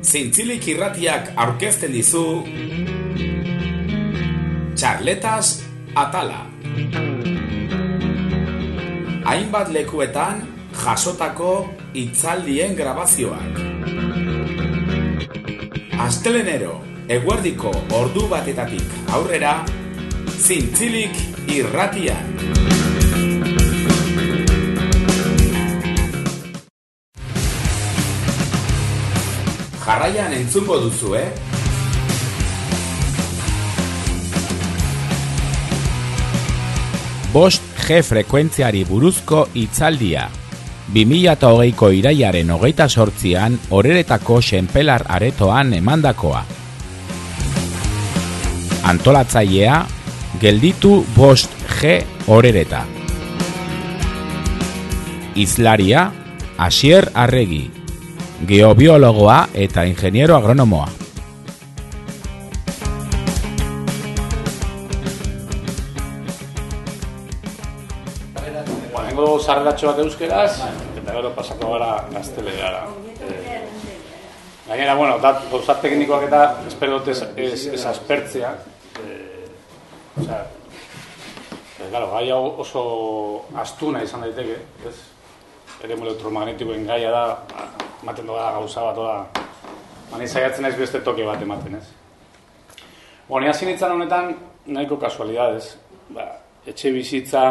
Zintzilik irratiak aurkezten dizu Txarletas Atala. Hainbat lekuetan jasotako hitzaldien grabazioak. Astelenero, eguerdiko ordu batetatik aurrera, Zintzilik irratian. Jarraian entzungo duzu, Bost G frekuentziari buruzko hitzaldia. 2008ko irailaren 28an Oreretako Xenpelar aretoan emandakoa. Antolatzailea, gelditu Bost G Orereta. Hizlaria, Asier Arregi, geobiologoa eta ingeniero agronomoa. Lehenengo sarreratxo bat euskeraz, eta gero pasako gara gaztelerara. Gainera, gauzat teknikoak eta espero dut ez aspertzea. Gai hau oso astuna izan daiteke, ez? Eremu elektromagnetikoen gaia da, ematen doa gauza bat, mani zaiatzen ez beste toke bat ematen, ez? Ni hasi nintzen honetan, nahiko kasualidades, etxe bizitza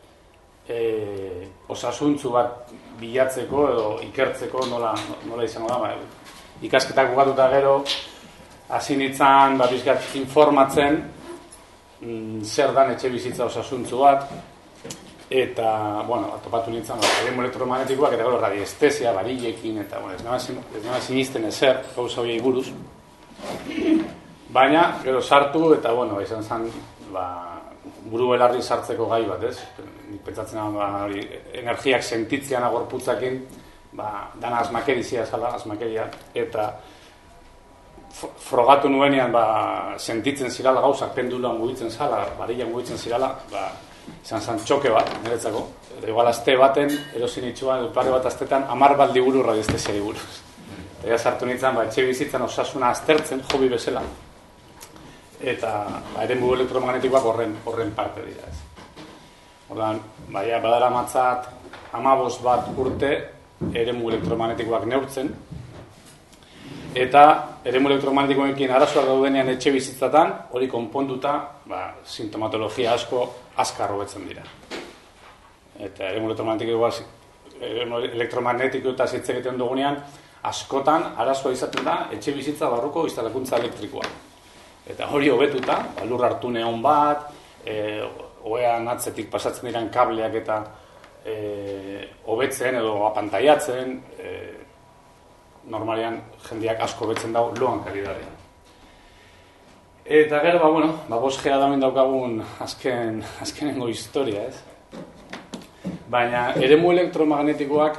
osasuntzu bat bilatzeko edo ikertzeko nola izango da, ikasketak bukatuta gero, hasi nintzen, bizkat informatzen, zer dan etxe bizitza osasuntzu bat, eta, topatu nintzen, eremu elektromagnetikoak eta gero radiestesia, barilekin, eta, ez nama sinisten ezer, gauza horiei buruz. Baina, gero sartu, eta, izan zen, buru belarri sartzeko gai bat, ez? Pentsatzen energiak sentitzean agorputzakin, dana asmakerizia zala, asmakeria, eta frogatu nuenean, sentitzen zirala gauzak, penduloan mugitzen zala, barilan mugitzen zirala, izan zen txoke bat, niretzako. Eta igual aste baten, erosin itxuan, pare bat astetan, 10 bat liburu radiestesiari buruz. Eta sartu nintzen, etxe bizitzan osasuna aztertzen, hobi bezala. Eta eremu elektromagnetikoak horren parte dira, ez. Ordan, badara matzat 15 bat urte eremu elektromagnetikoak neurtzen, eta eremu elektromagnetikoekin arazoak daudenean etxe bizitzatan, hori konponduta, sintomatologia asko azkar hobetzen dira. Eta eremu elektromagnetiko eta zitzeketen dugunean, askotan arazoa izaten da etxe bizitza barruko instalakuntza elektrikoa. Eta hori hobetuta, lur hartu neon bat, oean atzetik pasatzen diren kableak eta hobetzen edo apantaiatzen, normalean jendeak asko hobetzen dau loan kalidadean. Eta gero, 5G da daukagun azkenengo historia, ez? Baina eremu elektromagnetikoak,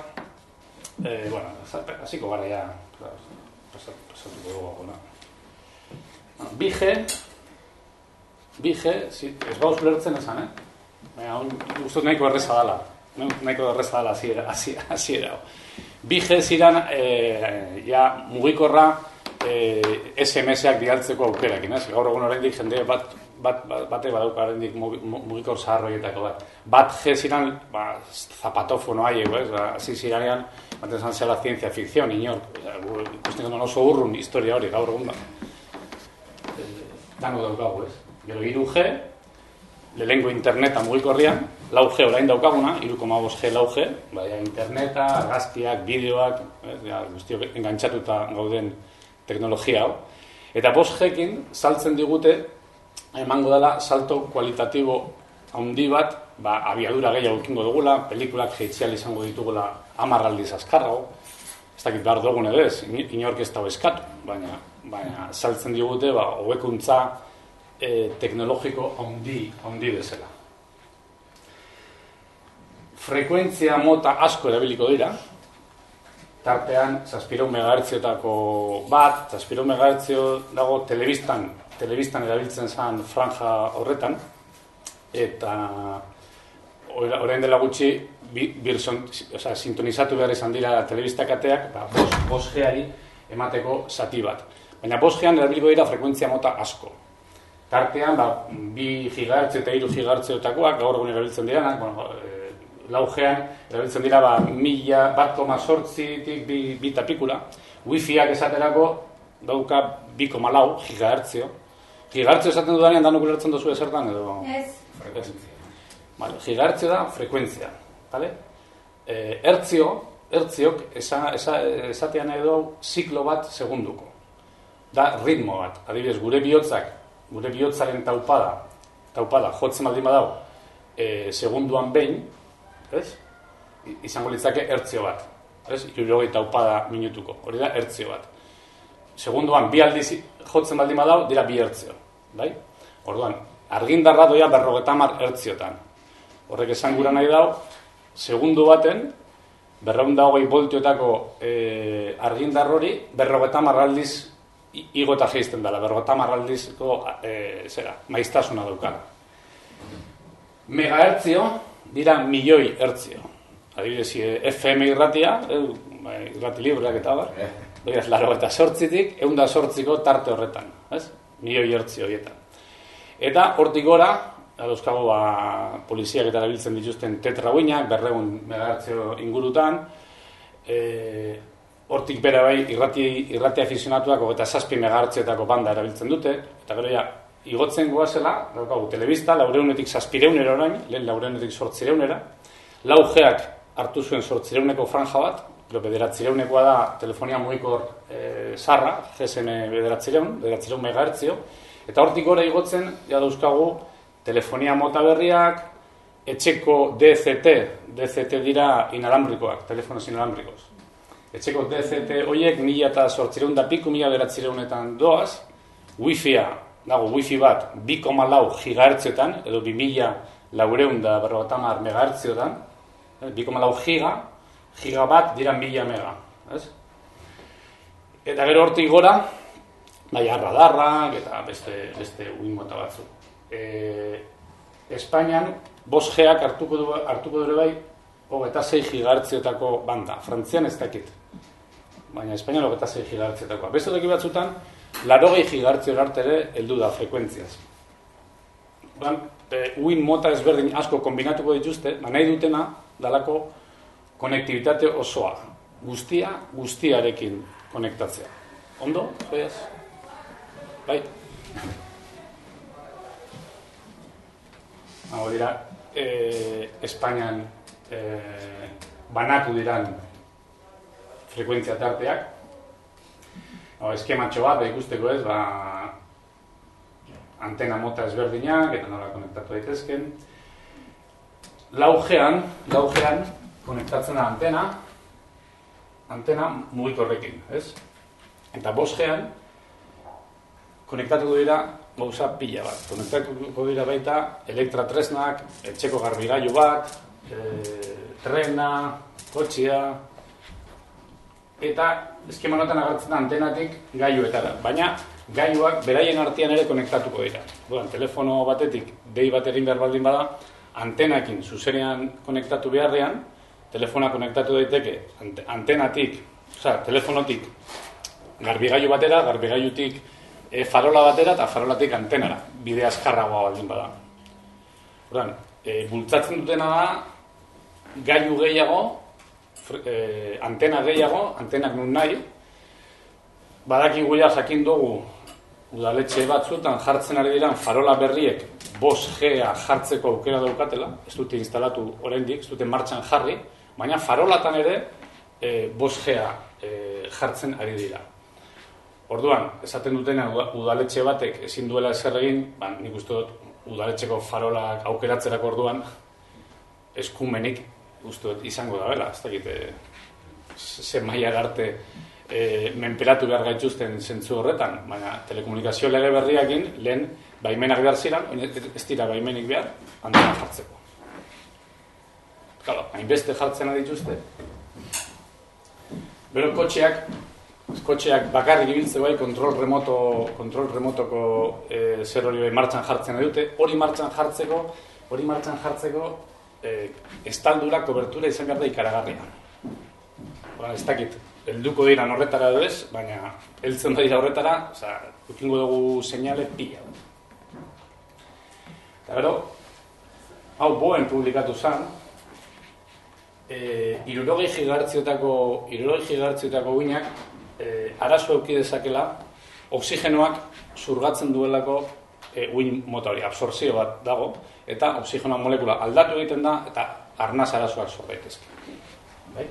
hasiko gara ja, pasatuko dugu. 2G, ez bauz ulertzen esan, baina guztot nahiko erreza dela hasiera. 2G ziren mugikorra SMS-ak bidaltzeko aukerakin, ez? Gaur egun oraindik jende bate badauka oraindik mugikor zaharroietako bat. 1G ziren zapatofono haiek, ez? Hasi ziranean, baten zan zela ciencia ficción, inork, ikusten ondo oso urrun historia hori, gaur egun dano daukagu, ez? Gero 3G, lehengo interneta mugikorrian, 4G orain daukaguna, 3,5G, 4G, interneta, argazkiak, bideoak, guztiok engantzatuta gauden teknologia hau. Eta 5G-ekin saltzen digute, emango dela salto kualitatibo handi bat, abiadura gehiago ekingo dugula, pelikulak jeitzial izango ditugula 10 aldiz azkarrago, ez dakit behar dugun edo ez, inork ez dago eskatu, baina saltzen digute, hobekuntza teknologiko handi bezala. Frekuentzia mota asko erabiliko dira, tartean 700 megahertziotako bat, 700 megahertzio dago telebistan erabiltzen zen franja horretan, eta orain dela gutxi sintonizatu behar izan dira telebistakateak, 5G-ari emateko zati bat. Baina 5G-an erabiliko dira frekuentzia mota asko. Tartean, 2 GHz eta 3 GHz-etakoak gaur egun erabiltzen direnak, 4G-an erabiltzen dira 1,8tik 2 tapikula. Wi-Fiak esaterako dauka 2,4 GHz. GHz esaten dudanean danok ulertzen duzu ezertan edo? Ez. Vale, GHz da frekuentzia, vale? Hertziok esatean edo ziklo bat segunduko. Da ritmo bat. Adibidez, gure bihotzaren taupada jotzen baldin badau segunduan behin, ez? Izango litzake hertzio bat, ez? 60 taupada minutuko. Hori da hertzio bat. Segunduan 2 aldiz jotzen baldin badau dira 2 hertzio, bai? Orduan, argindarra doia 50 hertziotan. Horrek esan gura nahi dau, segundu baten 220 voltiotako argindar hori 50 aldiz igo eta jaisten dela, 50 aldizko maiztasuna daukara. Megahertzio dira milioi hertzio. Adibidez, FM irratia, irrati libreak eta bar, 88tik 108ko tarte horretan, ez? Milioi hertzio horietan. Eta hortik gora, dauzkago poliziak eta erabiltzen dituzten tetrauinak, 200 megahertzio ingurutan, hortik bera bai irrati afizionatuak 27 megahertziotako banda erabiltzen dute, eta gero ja, igotzen goazela, daukagu, telebista, 400-etik 700 orain, lehen 400-etik 800, 4G-ak hartu zuen 800-eko franja bat, gero 900-ekoa da telefonia mugikor sarra, GSM 900 megahertzio, eta hortik gora igotzen, ja dauzkagu, telefonia mota berriak, etxeko DCT dira inalambrikoak, telefonos inalambrikos. Etxeko DCT horiek 1800 da piku, 1900etan doaz, Wi-Fia, dago Wi-Fi bat 2,4 GHz-etan, edo 2450 megahertziotan, 2,4 giga bat dira 1000 mega, ez? Eta gero hortik gora, baina radarrak eta beste uin mota batzuk. Espainian 5G-ak hartuko dure bai 26 GHz-etako banda. Frantzian ez dakit. Baina Espainian 26 GHz-etakoa. Beste toki batzutan 80 GHz arte ere heldu da frekuentziaz. Uin mota ezberdin asko kombinatuko dituzte, nahi dutena dalako konektibitate osoa. Guztiarekin konektatzea. Ondo? Zoiaz? Bai? Hau dira, Espainian banatu diran frekuentzia tarteak. Eskematxo bat, ikusteko ez, antena mota ezberdinak, eta nola konektatu daitezken. 4G-an konektatzen da antena mugikorrekin, ez? Eta 5G-an konektatuko dira gauza pila bat. Konektatuko dira baita elektratresnak, etxeko garbigailu bat, trena, kotxea, eta eskema honetan agertzen da antenatik gailuetara. Baina gailuak beraien artean ere konektatuko dira. Telefono batetik dei bat egin behar baldin bada, antenakin zuzenean konektatu beharrean, telefona konektatu daiteke antenatik, telefonotik garbigailu batera, garbigailutik farola batera eta farolatik antenara, bide azkarragoa baldin bada. Bultzatzen dutena da gailu gehiago, antena gehiago, antenak nun nahi, badakigu ja jakin dugu udaletxe batzuetan jartzen ari diran farola berriek 5G-a jartzeko aukera daukatela, ez dute instalatu oraindik, ez dute martxan jarri, baina farolatan ere 5G-a jartzen ari dira. Orduan, esaten dutena udaletxe batek ezin duela ezer egin, nik uste dut udaletxeko farolak aukeratzerako orduan eskumenik uste dut izango da bela, ez dakit ze mailara arte menperatu behar gaituzten zentzu horretan, baina telekomunikazio lege berriakin lehen baimenak behar ziren, ez dira baimenik behar, antena jartzeko. Claro, hainbeste jartzen adituzte. Bero kotxeak bakarrik ibiltze bai kontrol remotoko zer hori martxan jartzen dute, hori martxan jartzeko estaldura, kobertura izan behar da ikaragarria. Ez dakit, helduko dira horretara edo ez, baina heltzen dira horretara, ukingo dugu seinale pila. Eta gero, hau Boeing publikatu zen, 60 gigahertziotako uinak arazo eduki dezakela oxigenoak zurgatzen duelako uin mota hori, absortzio bat dago, eta oxigenoa molekula aldatu egiten da, eta arnaz arazoak sor daitezke. Bai?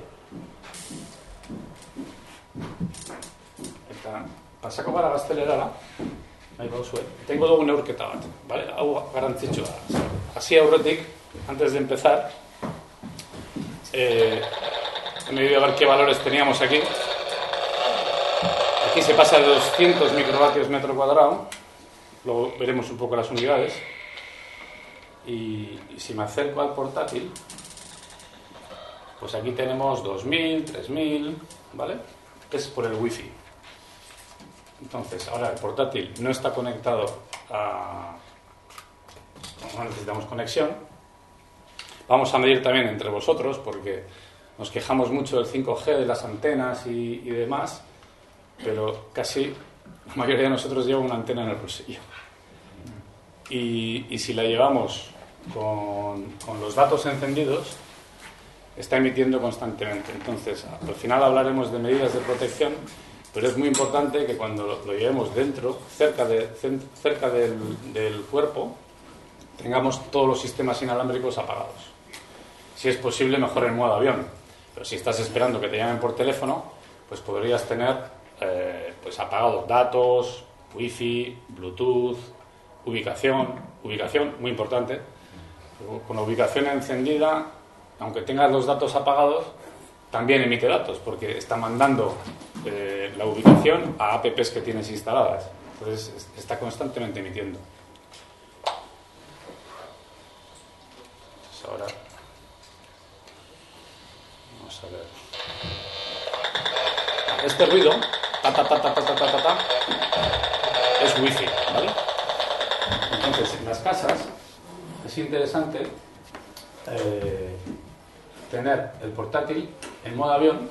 Eta pasako gara gaztelerara, nahi bauzue, tengo dugu neurketa bat, vale? Hau garantzitsua da. Hasi aurretik, antes de empezar, he medido a ver qué valores teníamos aquí. Aquí se pasa de 200 microvatios metro cuadrado, luego veremos un poco las unidades. Y si me acerco al portátil, pues aquí tenemos 2000, 3000, ¿vale? Es por el wifi. Entonces, ahora el portátil no está conectado a... No necesitamos conexión. Vamos a medir también entre vosotros, porque nos quejamos mucho del 5G, de las antenas y demás, pero casi la mayoría de nosotros lleva una antena en el bolsillo. Y si la llevamos con los datos encendidos, está emitiendo constantemente. Entonces, al final hablaremos de medidas de protección, pero es muy importante que cuando lo llevemos dentro, cerca del cuerpo, tengamos todos los sistemas inalámbricos apagados. Si es posible, mejor en modo avión. Pero si estás esperando que te llamen por teléfono, pues podrías tener pues apagados datos, wifi, bluetooth, ubicación, muy importante. Con la ubicación encendida, aunque tengas los datos apagados, también emite datos, porque está mandando la ubicación a apps que tienes instaladas. Entonces está constantemente emitiendo. Entonces ahora vamos a ver. Este ruido, es wifi, ¿vale? Entonces en las casas es interesante tener el portátil en modo avión.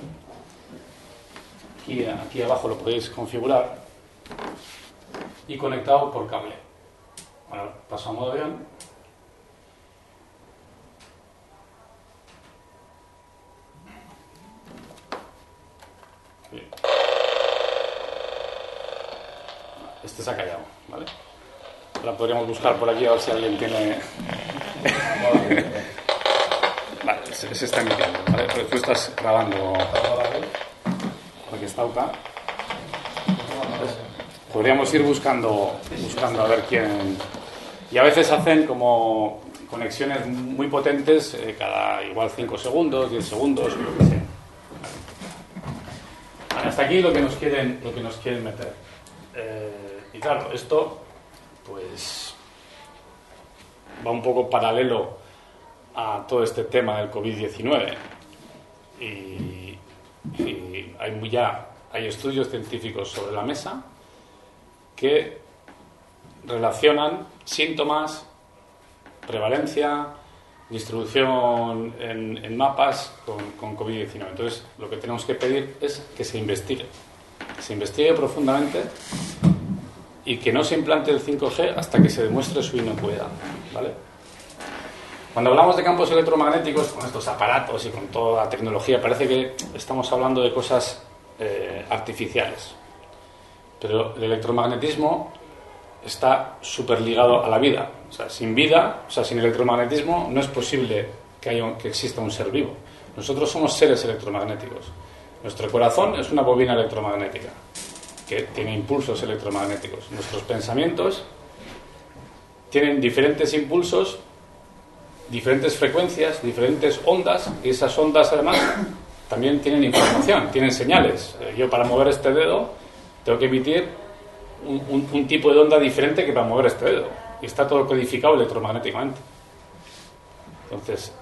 Aquí abajo lo podéis configurar y conectado por cable. Bueno, paso a modo avión. Bien. Este se ha callado, ¿vale? Ahora podríamos buscar por aquí a ver si alguien tiene... Vale, se está emitiendo, ¿vale? Pero tú estás grabando porque está acá. Podríamos ir buscando a ver quién... Y a veces hacen como conexiones muy potentes cada igual 5 segundos, 10 segundos, lo que sea. Vale, hasta aquí lo que nos quieren meter. Y claro, esto pues va un poco paralelo a todo este tema del COVID-19 y hay estudios científicos sobre la mesa que relacionan síntomas, prevalencia, distribución en mapas con COVID-19. Entonces, lo que tenemos que pedir es que se investigue profundamente y que no se implante el 5G hasta que se demuestre su inocuidad, ¿vale? Cuando hablamos de campos electromagnéticos, con estos aparatos y con toda la tecnología, parece que estamos hablando de cosas artificiales. Pero el electromagnetismo está súper ligado a la vida. O sea, sin electromagnetismo no es posible que exista un ser vivo. Nosotros somos seres electromagnéticos. Nuestro corazón es una bobina electromagnética que tiene impulsos electromagnéticos. Nuestros pensamientos tienen diferentes impulsos, diferentes frecuencias, diferentes ondas, y esas ondas además también tienen información, tienen señales. Yo para mover este dedo tengo que emitir un tipo de onda diferente que para mover este dedo, y está todo codificado electromagnéticamente. Entonces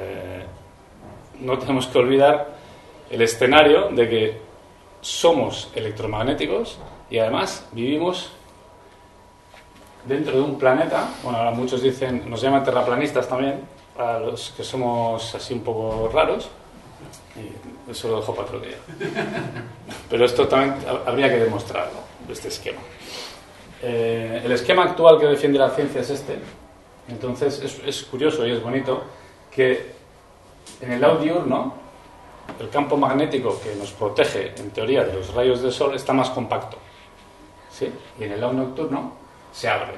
no tenemos que olvidar el escenario de que somos electromagnéticos y además vivimos dentro de un planeta. Bueno, ahora muchos dicen, nos llaman terraplanistas también, para los que somos así un poco raros. Y Eso lo dejo para otro día. Pero esto también habría que demostrarlo, este esquema. El esquema actual que defiende la ciencia es este. Entonces es curioso y es bonito que en el lado diurno el campo magnético que nos protege en teoría de los rayos del sol está más compacto, ¿sí? Y en el lado nocturno se abre.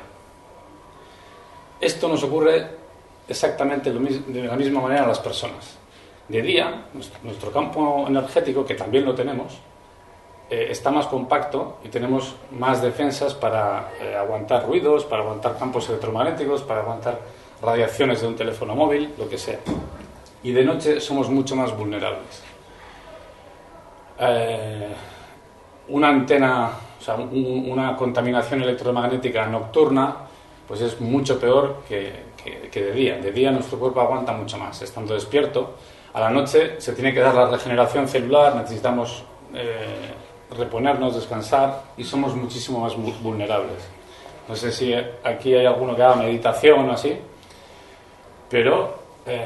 Esto nos ocurre exactamente de la misma manera a las personas. De día, nuestro campo energético, que también lo tenemos, está más compacto y tenemos más defensas para aguantar ruidos, para aguantar campos electromagnéticos, para aguantar radiaciones de un teléfono móvil, lo que sea. Y de noche somos mucho más vulnerables. Una antena, o sea, una contaminación electromagnética nocturna, pues es mucho peor que de día. De día nuestro cuerpo aguanta mucho más, estando despierto. A la noche se tiene que dar la regeneración celular, necesitamos reponernos, descansar y somos muchísimo más vulnerables. No sé si aquí hay alguno que haga meditación o así, pero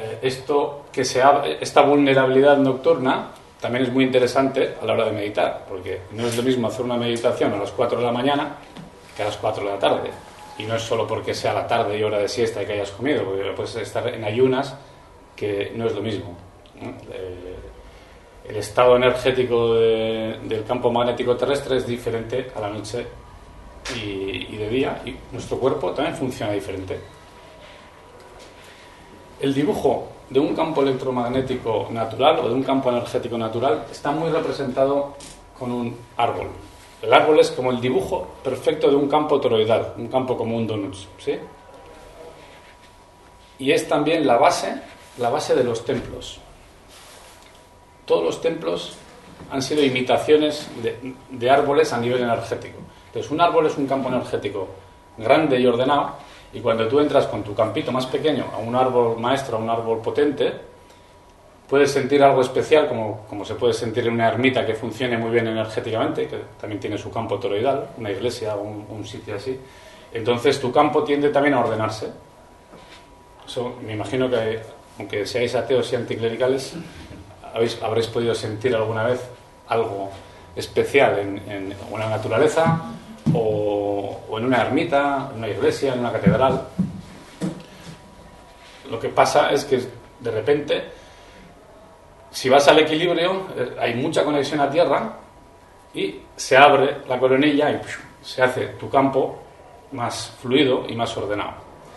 esta vulnerabilidad nocturna también es muy interesante a la hora de meditar, porque no es lo mismo hacer una meditación a las 4 de la mañana que a las 4 de la tarde. Y no es solo porque sea la tarde y hora de siesta y que hayas comido, porque puedes estar en ayunas, que no es lo mismo. El estado energético del campo magnético terrestre es diferente a la noche y de día, y nuestro cuerpo también funciona diferente. El dibujo de un campo electromagnético natural o de un campo energético natural está muy representado con un árbol. El árbol es como el dibujo perfecto de un campo toroidal, un campo como un donut, ¿sí? Y es también la base de los templos. Todos los templos han sido imitaciones de árboles a nivel energético. Entonces, un árbol es un campo energético grande y ordenado, y cuando tú entras con tu campito más pequeño a un árbol maestro, a un árbol potente, puedes sentir algo especial, como se puede sentir en una ermita que funcione muy bien energéticamente, que también tiene su campo toroidal, una iglesia o un sitio así. Entonces, tu campo tiende también a ordenarse. Eso, me imagino que, aunque seáis ateos y anticlericales, habréis podido sentir alguna vez algo especial en una naturaleza o en una ermita, en una iglesia, en una catedral. Lo que pasa es que de repente, si vas al equilibrio, hay mucha conexión a tierra y se abre la coronilla y se hace tu campo más fluido y más ordenado.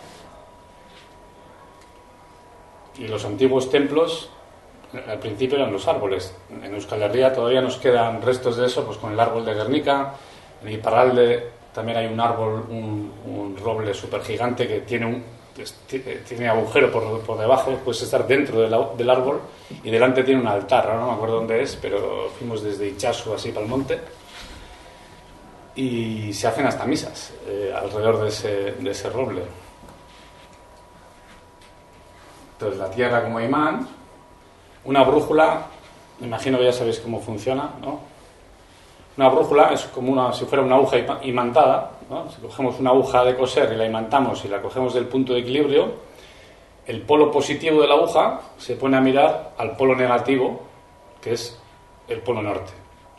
Y los antiguos templos al principio eran los árboles. En Euskal Herria todavía nos quedan restos de eso, pues con el árbol de Guernica. En Iparralde también hay un árbol, un roble súper gigante que tiene agujero por debajo, puedes estar dentro del árbol y delante tiene un altar, ahora no me acuerdo dónde es, pero fuimos desde Itxasu así para el monte y se hacen hasta misas alrededor de ese roble. Entonces la tierra como imán, una brújula, me imagino que ya sabéis cómo funciona, ¿no? Una brújula es como si fuera una aguja imantada, ¿no? Si cogemos una aguja de coser y la imantamos y la cogemos del punto de equilibrio, el polo positivo de la aguja se pone a mirar al polo negativo, que es el polo norte.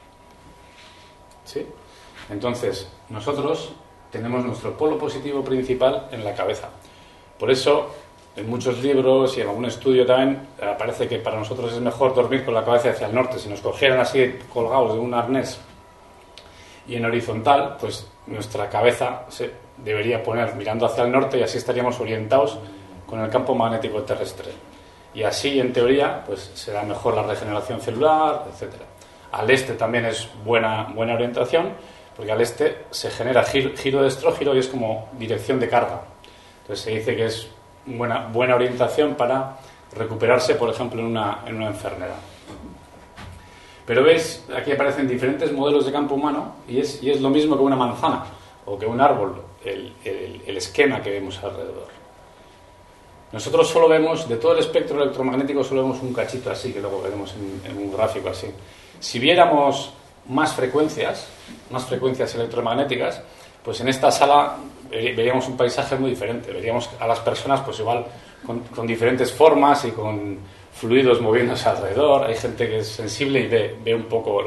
¿Sí? Entonces, nosotros tenemos nuestro polo positivo principal en la cabeza. Por eso, en muchos libros y en algún estudio también aparece que para nosotros es mejor dormir con la cabeza hacia el norte. Si nos cogieran así colgados de un arnés y en horizontal, pues nuestra cabeza se debería poner mirando hacia el norte y así estaríamos orientados con el campo magnético terrestre. Y así, en teoría, pues será mejor la regeneración celular, etcétera. Al este también es buena orientación, porque al este se genera giro de estrógiro y es como dirección de carga. Entonces se dice que es buena orientación para recuperarse, por ejemplo, en una enfermedad. Pero veis, aquí aparecen diferentes modelos de campo humano y es lo mismo que una manzana o que un árbol, el esquema que vemos alrededor. Nosotros solo vemos, de todo el espectro electromagnético, solo vemos un cachito así, que luego veremos en un gráfico así. Si viéramos más frecuencias electromagnéticas, pues en esta sala veríamos un paisaje muy diferente. Veríamos a las personas pues igual con diferentes formas y con fluidos moviéndose alrededor, hay gente que es sensible y ve un poco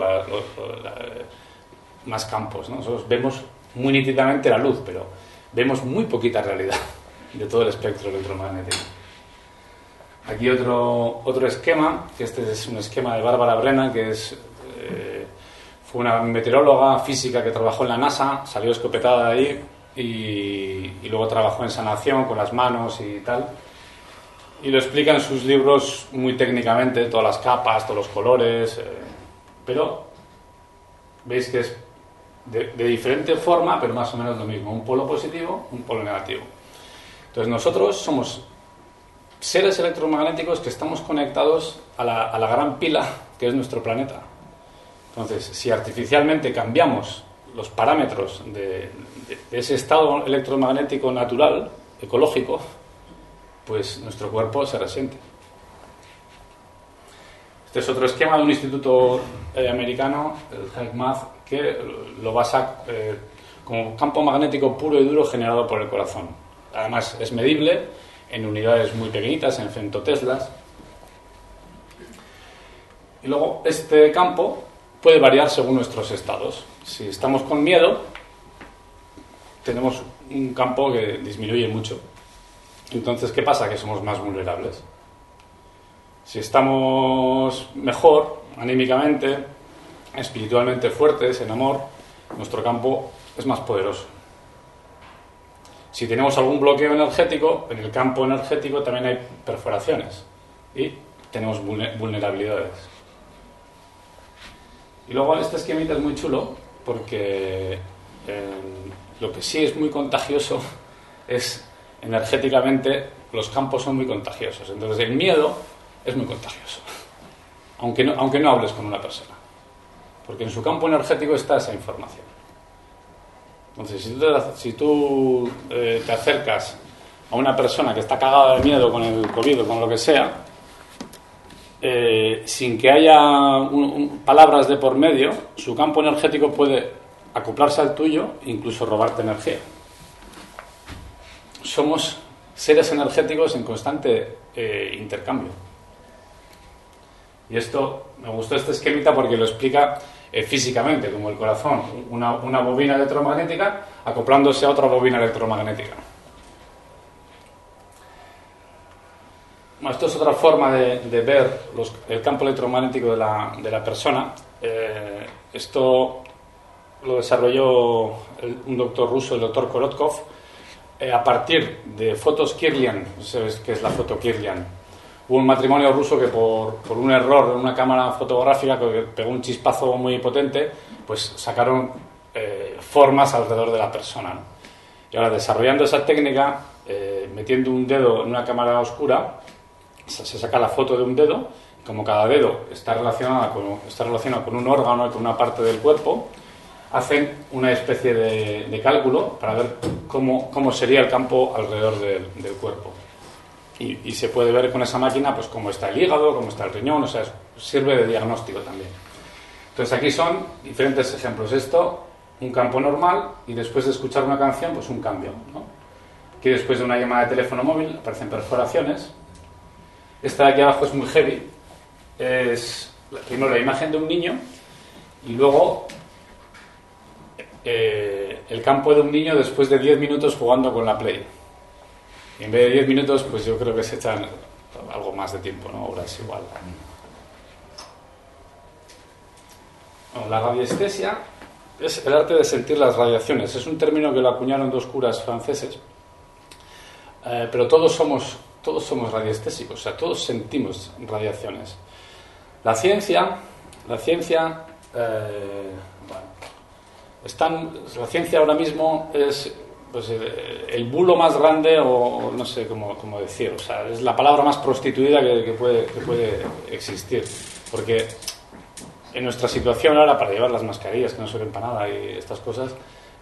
más campos, ¿no? Nosotros vemos muy nítidamente la luz, pero vemos muy poquita realidad de todo el espectro electromagnético. Aquí otro esquema, que este es un esquema de Bárbara Brennan, que fue una meteoróloga física que trabajó en la NASA, salió escopetada de ahí y luego trabajó en sanación con las manos y tal. Y lo explica en sus libros muy técnicamente, todas las capas, todos los colores, pero veis que es de diferente forma, pero más o menos lo mismo, un polo positivo, un polo negativo. Entonces nosotros somos seres electromagnéticos que estamos conectados a la gran pila que es nuestro planeta. Entonces, si artificialmente cambiamos los parámetros de ese estado electromagnético natural, ecológico, pues nuestro cuerpo se resiente. Este es otro esquema de un instituto americano, el HealthMath, que lo basa como campo magnético puro y duro generado por el corazón. Además, es medible en unidades muy pequeñitas, en femtoteslas. Y luego, este campo puede variar según nuestros estados. Si estamos con miedo, tenemos un campo que disminuye mucho. Entonces, ¿qué pasa? Que somos más vulnerables. Si estamos mejor, anímicamente, espiritualmente fuertes, en amor, nuestro campo es más poderoso. Si tenemos algún bloqueo energético, en el campo energético también hay perforaciones y tenemos vulnerabilidades. Y luego este esquemita es muy chulo porque lo que sí es muy contagioso es energéticamente los campos son muy contagiosos. Entonces el miedo es muy contagioso, aunque no hables con una persona, porque en su campo energético está esa información. Entonces si tú te acercas a una persona que está cagada de miedo con el COVID o con lo que sea, sin que haya palabras de por medio, su campo energético puede acoplarse al tuyo e incluso robarte energía. Somos seres energéticos en constante intercambio. Y esto, me gustó este esquemita porque lo explica físicamente, como el corazón, una bobina electromagnética acoplándose a otra bobina electromagnética. Bueno, esto es otra forma de ver el campo electromagnético de la persona. Esto lo desarrolló un doctor ruso, el doctor Korotkov, a partir de fotos Kirlian. No sé qué es la foto Kirlian. Hubo un matrimonio ruso que por un error en una cámara fotográfica que pegó un chispazo muy potente, pues sacaron formas alrededor de la persona, ¿no? Y ahora, desarrollando esa técnica, metiendo un dedo en una cámara oscura, se saca la foto de un dedo, y como cada dedo está relacionado con un órgano y con una parte del cuerpo, hacen una especie de cálculo para ver cómo sería el campo alrededor del cuerpo. Y se puede ver con esa máquina pues cómo está el hígado, cómo está el riñón, o sea, sirve de diagnóstico también. Entonces aquí son diferentes ejemplos. Esto, un campo normal, y después de escuchar una canción, pues un cambio, ¿no? Aquí después de una llamada de teléfono móvil aparecen perforaciones. Esta de aquí abajo es muy heavy. Es primero la imagen de un niño y luego el campo de un niño después de 10 minutos jugando con la Play. Y en vez de 10 minutos, pues yo creo que se echan algo más de tiempo, ¿no? Horas igual. Bueno, la radiestesia es el arte de sentir las radiaciones. Es un término que lo acuñaron dos curas franceses. Pero todos somos radiestésicos, o sea, todos sentimos radiaciones. La ciencia ahora mismo es pues el bulo más grande, o no sé cómo decir, o sea, es la palabra más prostituida que puede existir, porque en nuestra situación ahora, para llevar las mascarillas que no sirven para nada y estas cosas,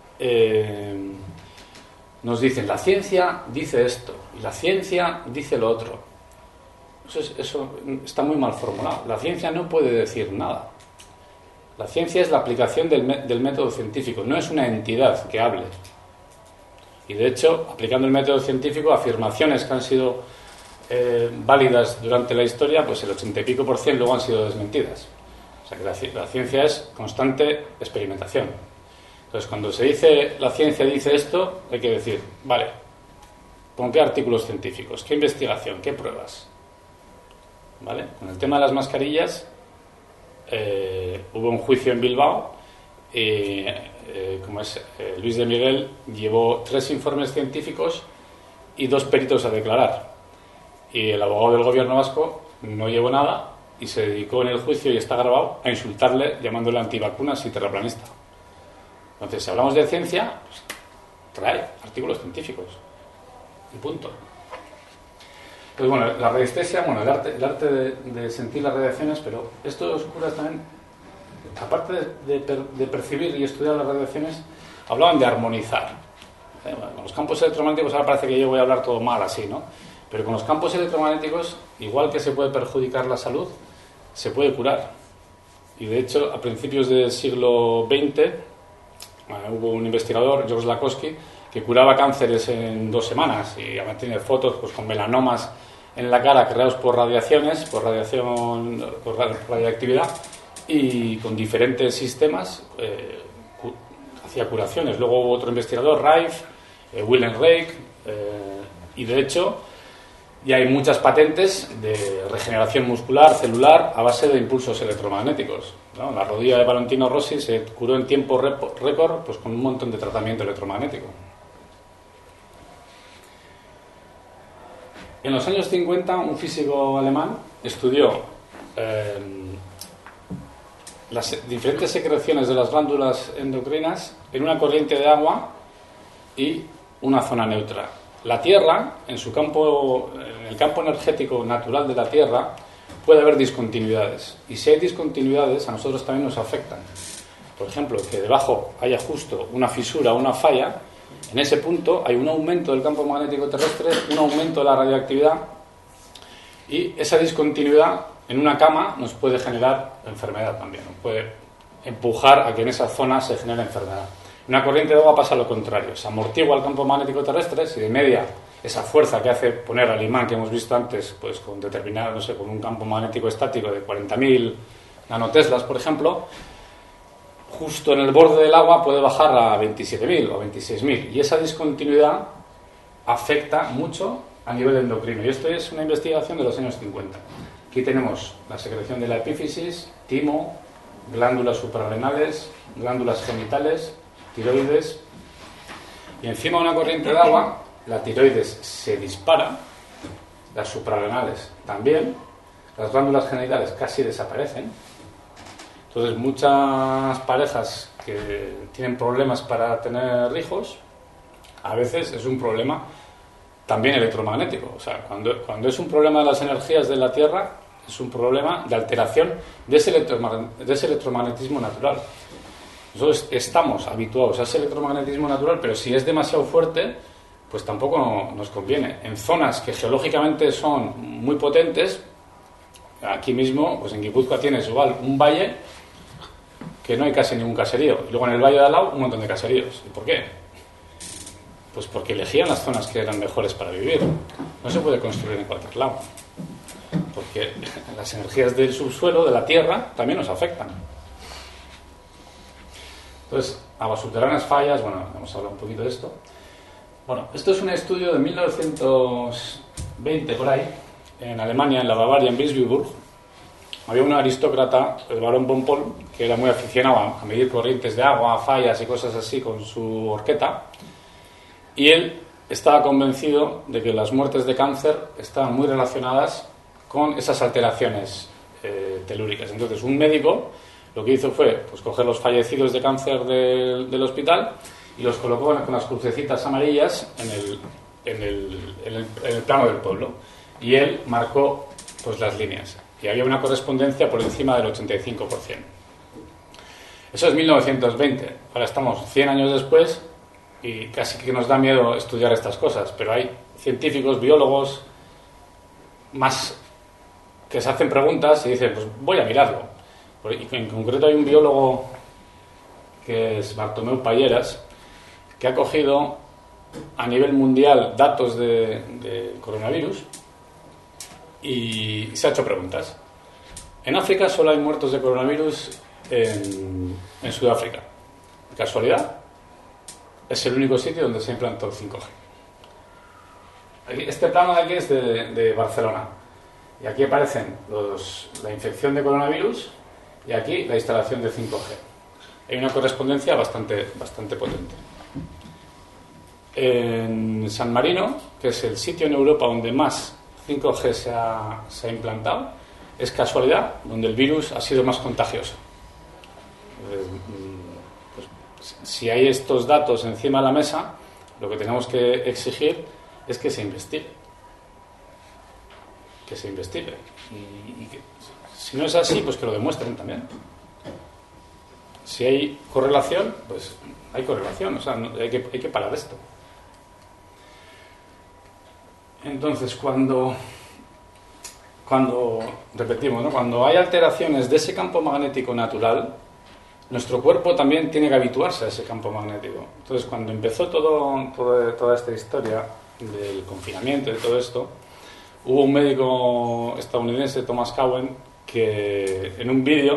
nos dicen la ciencia dice esto y la ciencia dice lo otro. Eso está muy mal formulado. La ciencia no puede decir nada. La ciencia es la aplicación del método científico, no es una entidad que hable. Y de hecho, aplicando el método científico, afirmaciones que han sido válidas durante la historia, pues el 80 y pico % luego han sido desmentidas. O sea que la ciencia es constante experimentación. Entonces, cuando se dice, la ciencia dice esto, hay que decir, vale, ¿con qué artículos científicos? ¿Qué investigación? ¿Qué pruebas? ¿Vale? Con el tema de las mascarillas, hubo un juicio en Bilbao y Luis de Miguel llevó 3 informes científicos y 2 peritos a declarar. Y el abogado del gobierno vasco no llevó nada y se dedicó en el juicio, y está grabado, a insultarle llamándole antivacunas y terraplanista. Entonces, si hablamos de ciencia, pues, trae artículos científicos y punto. Pues bueno, la radiestesia, bueno, el arte de sentir las radiaciones, pero estos curas también, aparte de percibir y estudiar las radiaciones, hablaban de armonizar. Bueno, con los campos electromagnéticos ahora parece que yo voy a hablar todo mal así, ¿no? Pero con los campos electromagnéticos, igual que se puede perjudicar la salud, se puede curar. Y de hecho, a principios del siglo XX, hubo un investigador, George Lakowski, que curaba cánceres en 2 semanas, y además tiene fotos pues, con melanomas en la cara creados por radiaciones, por radioactividad, y con diferentes sistemas hacía curaciones. Luego hubo otro investigador, Rife, Willem Reich, y de hecho ya hay muchas patentes de regeneración muscular, celular, a base de impulsos electromagnéticos, ¿no? La rodilla de Valentino Rossi se curó en tiempo récord pues, con un montón de tratamiento electromagnético. En los años 50, un físico alemán estudió las diferentes secreciones de las glándulas endocrinas en una corriente de agua y una zona neutra. La Tierra, en el campo energético natural de la Tierra, puede haber discontinuidades. Y si hay discontinuidades, a nosotros también nos afectan. Por ejemplo, que debajo haya justo una fisura o una falla, en ese punto hay un aumento del campo magnético terrestre, un aumento de la radioactividad, y esa discontinuidad en una cama nos puede generar enfermedad también, nos puede empujar a que en esa zona se genere enfermedad. En una corriente de agua pasa lo contrario, se amortigua el campo magnético terrestre, si de media esa fuerza que hace poner al imán que hemos visto antes, pues con determinado, no sé, con un campo magnético estático de 40.000 nanoteslas, por ejemplo, justo en el borde del agua puede bajar a 27.000 o 26.000, y esa discontinuidad afecta mucho a nivel endocrino. Y esto es una investigación de los años 50. Aquí tenemos la secreción de la epífisis, timo, glándulas suprarrenales, glándulas genitales, tiroides, y encima de una corriente de agua la tiroides se dispara, las suprarrenales también, las glándulas genitales casi desaparecen. Entonces muchas parejas que tienen problemas para tener hijos, a veces es un problema también electromagnético. O sea, cuando es un problema de las energías de la Tierra, es un problema de alteración de ese electromagnetismo natural. Nosotros estamos habituados a ese electromagnetismo natural, pero si es demasiado fuerte, pues tampoco nos conviene. En zonas que geológicamente son muy potentes, aquí mismo, pues en Guipúzcoa tienes igual un valle que no hay casi ningún caserío, y luego en el valle de al lado un montón de caseríos. ¿Y por qué? Pues porque elegían las zonas que eran mejores para vivir. No se puede construir en cualquier lado, porque las energías del subsuelo, de la tierra, también nos afectan. Entonces, aguas subterráneas, fallas, bueno, vamos a hablar un poquito de esto. Bueno, esto es un estudio de 1920 por ahí, en Alemania, en la Bavaria, en Wilsburg. Había un aristócrata, el barón von Paul, que era muy aficionado a medir corrientes de agua, fallas y cosas así con su horqueta, y él estaba convencido de que las muertes de cáncer estaban muy relacionadas con esas alteraciones telúricas. Entonces, un médico lo que hizo fue pues, coger los fallecidos de cáncer del hospital y los colocó con las crucecitas amarillas en el plano del pueblo. Y él marcó pues, las líneas. Y había una correspondencia por encima del 85%. Eso es 1920. Ahora estamos 100 años después y casi que nos da miedo estudiar estas cosas. Pero hay científicos, biólogos, más que se hacen preguntas y dicen, pues voy a mirarlo. Y en concreto hay un biólogo que es Bartomeu Palleras, que ha cogido a nivel mundial datos de coronavirus y se ha hecho preguntas. En África solo hay muertos de coronavirus en Sudáfrica. ¿De casualidad? Es el único sitio donde se implantó el 5G. Este plano de aquí es de Barcelona. Y aquí aparecen la infección de coronavirus y aquí la instalación de 5G. Hay una correspondencia bastante potente. En San Marino, que es el sitio en Europa donde más 5G se ha implantado, es casualidad donde el virus ha sido más contagioso. Pues, si hay estos datos encima de la mesa, lo que tenemos que exigir es que se investigue. Que se investigue. Y que, si no es así, pues que lo demuestren también. Si hay correlación, pues hay correlación. O sea, hay que parar esto. Entonces, cuando repetimos, ¿no? Cuando hay alteraciones de ese campo magnético natural, nuestro cuerpo también tiene que habituarse a ese campo magnético. Entonces, cuando empezó toda esta historia del confinamiento y de todo esto, hubo un médico estadounidense, Thomas Cowan, que en un vídeo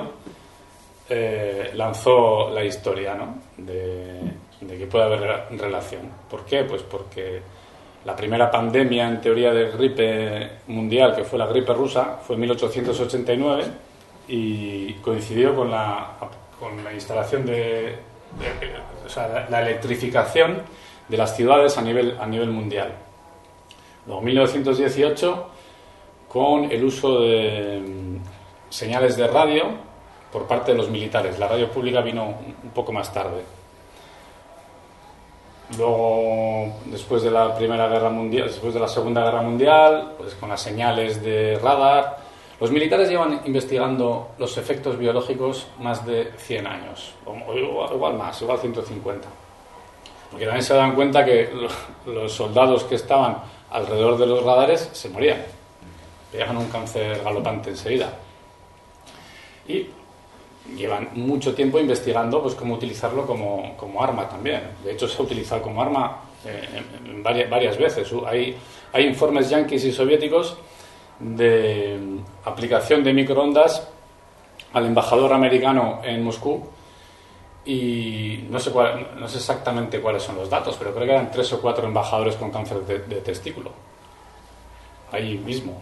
lanzó la historia, ¿no? de que puede haber relación. ¿Por qué? Pues porque la primera pandemia, en teoría, de gripe mundial, que fue la gripe rusa, fue en 1889 y coincidió con la instalación o sea, la electrificación de las ciudades a nivel mundial. Luego, 1918, con el uso de señales de radio por parte de los militares. La radio pública vino un poco más tarde. Luego, después de la Segunda Guerra Mundial, pues con las señales de radar, los militares llevan investigando los efectos biológicos más de 100 años, o igual 150. Porque también se dan cuenta que los soldados que estaban alrededor de los radares se morían, pegaban un cáncer galopante enseguida. Y llevan mucho tiempo investigando pues cómo utilizarlo como arma también. De hecho, se ha utilizado como arma varias veces. Hay informes yanquis y soviéticos de aplicación de microondas al embajador americano en Moscú y no sé exactamente cuáles son los datos, pero creo que eran 3 o 4 embajadores con cáncer de testículo. Ahí mismo.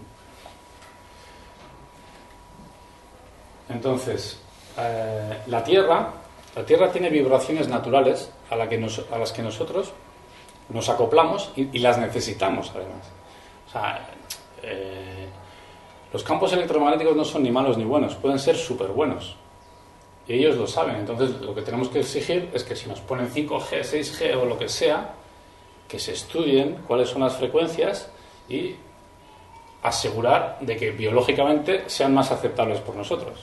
Entonces, la Tierra tiene vibraciones naturales a las que nosotros nos acoplamos y las necesitamos, además. O sea, los campos electromagnéticos no son ni malos ni buenos, pueden ser súper buenos. Y ellos lo saben. Entonces, lo que tenemos que exigir es que si nos ponen 5G, 6G o lo que sea, que se estudien cuáles son las frecuencias y asegurar de que biológicamente sean más aceptables por nosotros.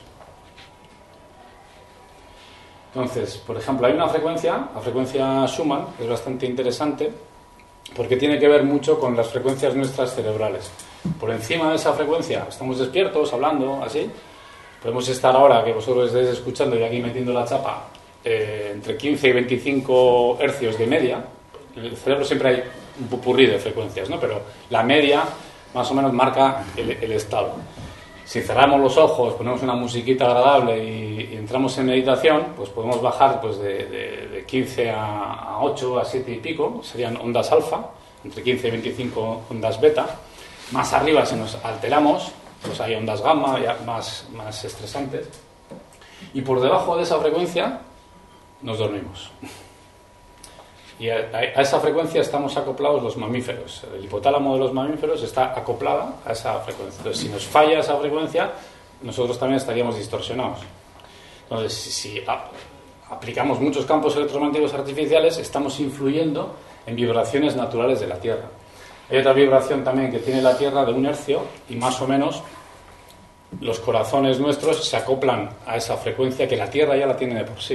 Entonces, por ejemplo, hay una frecuencia, la frecuencia Schumann, que es bastante interesante, porque tiene que ver mucho con las frecuencias nuestras cerebrales. Por encima de esa frecuencia, estamos despiertos, hablando, así, podemos estar ahora, que vosotros estáis escuchando y aquí metiendo la chapa, entre 15 y 25 hercios de media. En el cerebro siempre hay un popurrí de frecuencias, ¿no? Pero la media más o menos marca el estado. Si cerramos los ojos, ponemos una musiquita agradable y entramos en meditación, pues podemos bajar pues de 15 a 8, a 7 y pico, serían ondas alfa, entre 15 y 25 ondas beta. Más arriba, si nos alteramos, pues hay ondas gamma, ya más estresantes. Y por debajo de esa frecuencia nos dormimos. Y a esa frecuencia estamos acoplados los mamíferos. El hipotálamo de los mamíferos está acoplada a esa frecuencia. Entonces, si nos falla esa frecuencia, nosotros también estaríamos distorsionados. Entonces, si aplicamos muchos campos electromagnéticos artificiales, estamos influyendo en vibraciones naturales de la Tierra. Hay otra vibración también que tiene la Tierra de 1 hercio y más o menos los corazones nuestros se acoplan a esa frecuencia que la Tierra ya la tiene de por sí.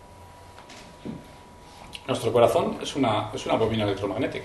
Nuestro corazón es una bobina electromagnética.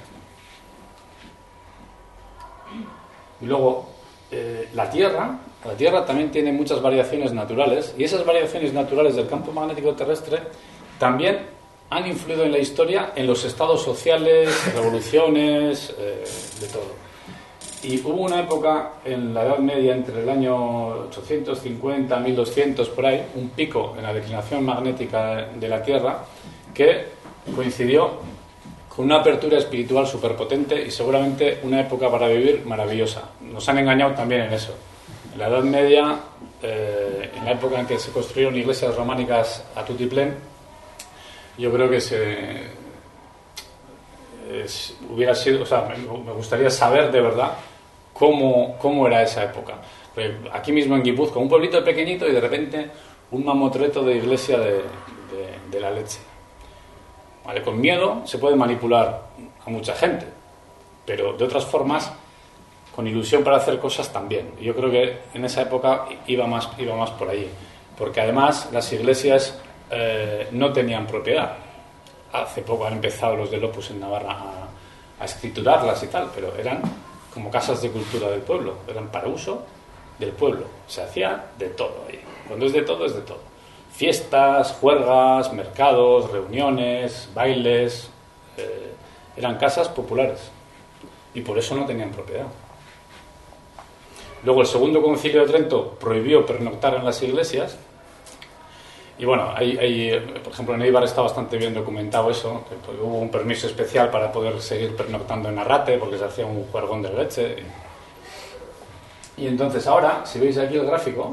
Y luego, la Tierra también tiene muchas variaciones naturales, y esas variaciones naturales del campo magnético terrestre también han influido en la historia, en los estados sociales, revoluciones, de todo. Y hubo una época en la Edad Media, entre el año 850, 1200, por ahí, un pico en la declinación magnética de la Tierra que coincidió con una apertura espiritual superpotente y seguramente una época para vivir maravillosa. Nos han engañado también en eso. En la Edad Media, en la época en que se construyeron iglesias románicas a tutiplén, yo creo que hubiera sido, o sea, me gustaría saber de verdad cómo era esa época. Aquí mismo en Guipúzcoa, un pueblito pequeñito y de repente un mamotreto de iglesia de la leche. ¿Vale? Con miedo se puede manipular a mucha gente, pero de otras formas, con ilusión para hacer cosas también. Yo creo que en esa época iba más por ahí, porque además las iglesias no tenían propiedad. Hace poco han empezado los del Opus en Navarra a escriturarlas y tal, pero eran como casas de cultura del pueblo, eran para uso del pueblo. Se hacía de todo ahí. Cuando es de todo, es de todo. Fiestas, juergas, mercados, reuniones, bailes, eran casas populares y por eso no tenían propiedad. Luego el Segundo Concilio de Trento prohibió pernoctar en las iglesias y bueno, por ejemplo en Eibar está bastante bien documentado eso, que hubo un permiso especial para poder seguir pernoctando en Arrate porque se hacía un juergón de leche. Y entonces ahora, si veis aquí el gráfico,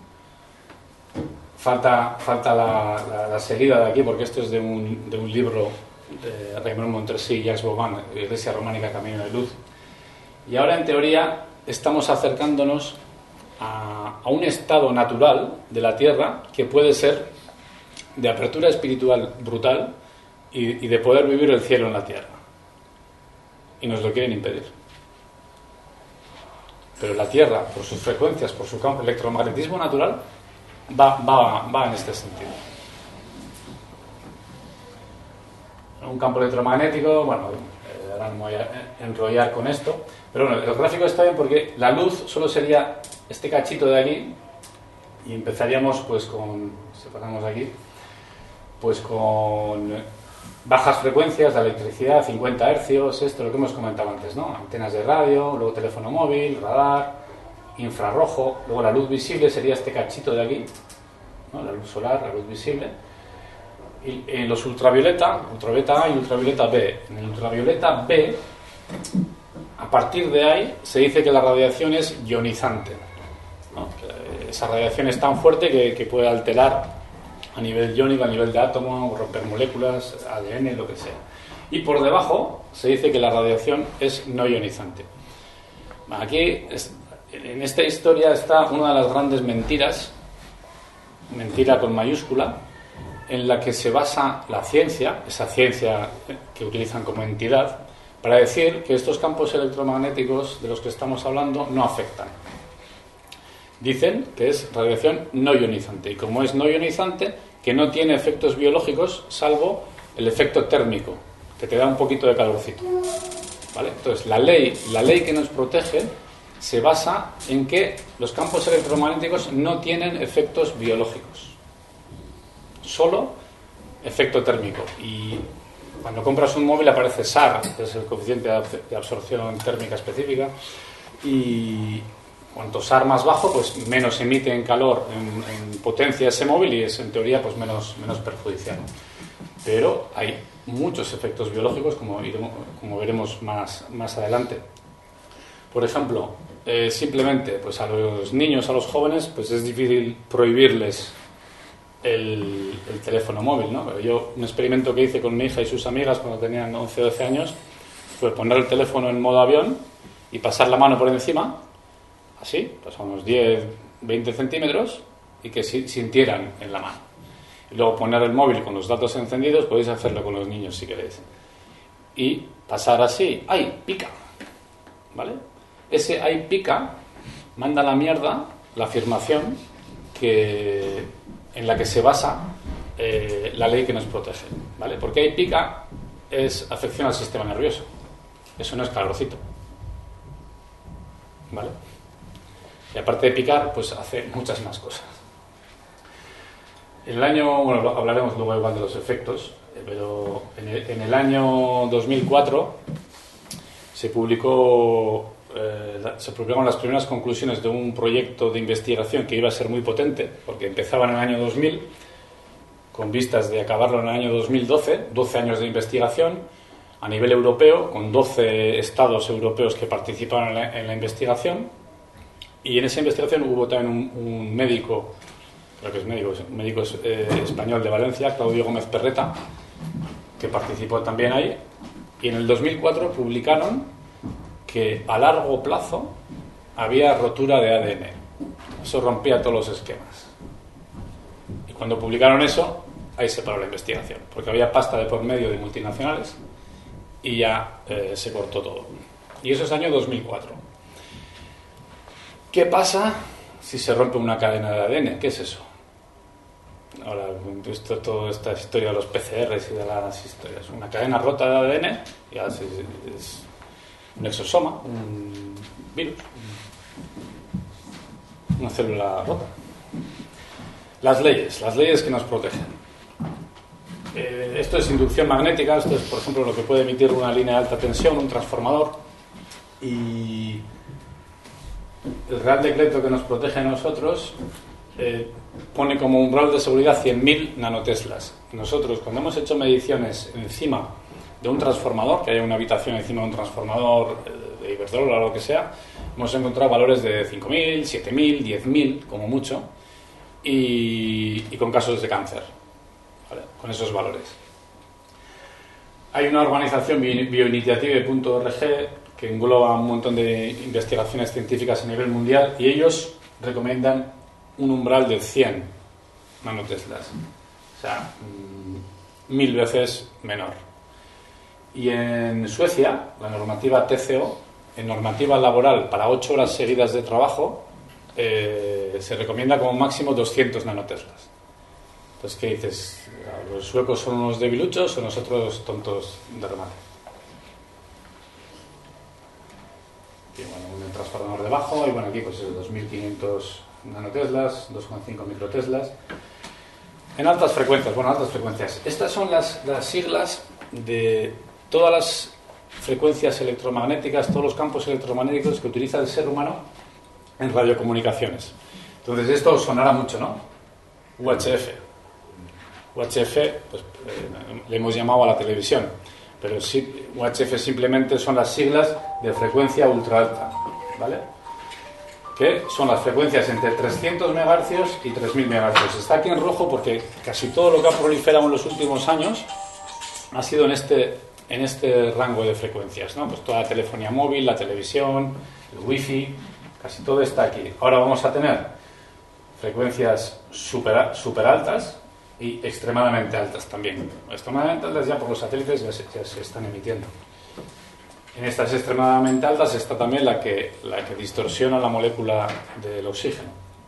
falta la seguida de aquí porque esto es de un libro de Raymond Montresí y Jacques Bauban, Iglesia Románica Camino de Luz. Y ahora en teoría estamos acercándonos a un estado natural de la Tierra que puede ser de apertura espiritual brutal y de poder vivir el cielo en la Tierra. Y nos lo quieren impedir. Pero la Tierra, por sus frecuencias, por su electromagnetismo natural, va en este sentido. Un campo electromagnético, bueno, ahora no me voy a enrollar con esto, pero bueno, el gráfico está bien porque la luz solo sería este cachito de aquí y empezaríamos pues si pasamos aquí, pues con bajas frecuencias de electricidad, 50 hercios, esto lo que hemos comentado antes, ¿no? Antenas de radio, luego teléfono móvil, radar, infrarrojo, luego la luz visible sería este cachito de aquí, ¿no? La luz solar, la luz visible. Y en los ultravioleta A y ultravioleta B. En el ultravioleta B, a partir de ahí, se dice que la radiación es ionizante, ¿no? Esa radiación es tan fuerte que puede alterar a nivel iónico, a nivel de átomo, romper moléculas, ADN, lo que sea. Y por debajo se dice que la radiación es no ionizante. Aquí, en esta historia está una de las grandes mentiras, mentira con mayúscula, en la que se basa la ciencia, esa ciencia que utilizan como entidad, para decir que estos campos electromagnéticos de los que estamos hablando no afectan. Dicen que es radiación no ionizante, y como es no ionizante, que no tiene efectos biológicos salvo el efecto térmico, que te da un poquito de calorcito. ¿Vale? Entonces, la ley que nos protege se basa en que los campos electromagnéticos no tienen efectos biológicos, solo efecto térmico. Y cuando compras un móvil aparece SAR, que es el coeficiente de absorción térmica específica, y cuanto SAR más bajo, pues menos emite en calor, en potencia ese móvil y es en teoría pues menos perjudicial. Pero hay muchos efectos biológicos, como veremos más adelante. Por ejemplo, simplemente pues a los niños, a los jóvenes, pues es difícil prohibirles el teléfono móvil, ¿no? Pero yo, un experimento que hice con mi hija y sus amigas cuando tenían 11 o 12 años fue poner el teléfono en modo avión y pasar la mano por encima, así, pues a unos 10, 20 centímetros, y que sintieran en la mano. Y luego poner el móvil con los datos encendidos, podéis hacerlo con los niños si queréis. Y pasar así, ¡ay, pica! ¿Vale? Ese ¡ay, pica! Manda a la mierda la afirmación en la que se basa la ley que nos protege, ¿vale? Porque ¡ay, pica! Es afección al sistema nervioso. Eso no es calorcito, ¿vale? Y aparte de picar, pues hace muchas más cosas. En el año, bueno, hablaremos luego igual de los efectos, pero en el año 2004 se publicó se publicaron las primeras conclusiones de un proyecto de investigación que iba a ser muy potente, porque empezaba en el año 2000, con vistas de acabarlo en el año 2012, 12 años de investigación a nivel europeo, con 12 estados europeos que participaron en la investigación. Y en esa investigación hubo también un médico, creo que es médico español de Valencia, Claudio Gómez Perreta, que participó también ahí. Y en el 2004 publicaron que a largo plazo había rotura de ADN. Eso rompía todos los esquemas. Y cuando publicaron eso, ahí se paró la investigación, porque había pasta de por medio de multinacionales y ya se cortó todo. Y eso es año 2004. ¿Qué pasa si se rompe una cadena de ADN? ¿Qué es eso? Ahora, toda esta historia de los PCRs y de las historias. Una cadena rota de ADN ya es un exosoma, un virus, una célula rota. Las leyes que nos protegen. Esto es inducción magnética, esto es, por ejemplo, lo que puede emitir una línea de alta tensión, un transformador. Y el Real Decreto que nos protege a nosotros pone como umbral de seguridad 100.000 nanoteslas. Nosotros, cuando hemos hecho mediciones encima de un transformador, que haya una habitación encima de un transformador de Iberdrola o lo que sea, hemos encontrado valores de 5.000, 7.000, 10.000 como mucho, y con casos de cáncer, ¿vale? Con esos valores. Hay una organización, bioinitiative.org, que engloba un montón de investigaciones científicas a nivel mundial, y ellos recomiendan un umbral de 100 nanoteslas, o sea, 1000 veces menor. Y en Suecia, la normativa TCO, en normativa laboral para 8 horas seguidas de trabajo, se recomienda como máximo 200 nanoteslas. Entonces, ¿qué dices? ¿Los suecos son unos debiluchos o nosotros tontos de remate? Y bueno, un transformador debajo, y bueno, aquí pues 2500 nanoteslas, 2,5 microteslas. En altas frecuencias, altas frecuencias. Estas son las siglas de todas las frecuencias electromagnéticas, todos los campos electromagnéticos que utiliza el ser humano en radiocomunicaciones. Entonces esto os sonará mucho, ¿no? UHF. UHF, pues le hemos llamado a la televisión, pero sí, UHF simplemente son las siglas de frecuencia ultra alta, ¿vale? Que son las frecuencias entre 300 MHz y 3000 MHz. Está aquí en rojo porque casi todo lo que ha proliferado en los últimos años ha sido en este rango de frecuencias, ¿no? Pues toda la telefonía móvil, la televisión, el wifi, casi todo está aquí. Ahora vamos a tener frecuencias super altas y extremadamente altas también. Extremadamente altas ya por los satélites ya se están emitiendo. En estas extremadamente altas está también la que distorsiona la molécula del oxígeno.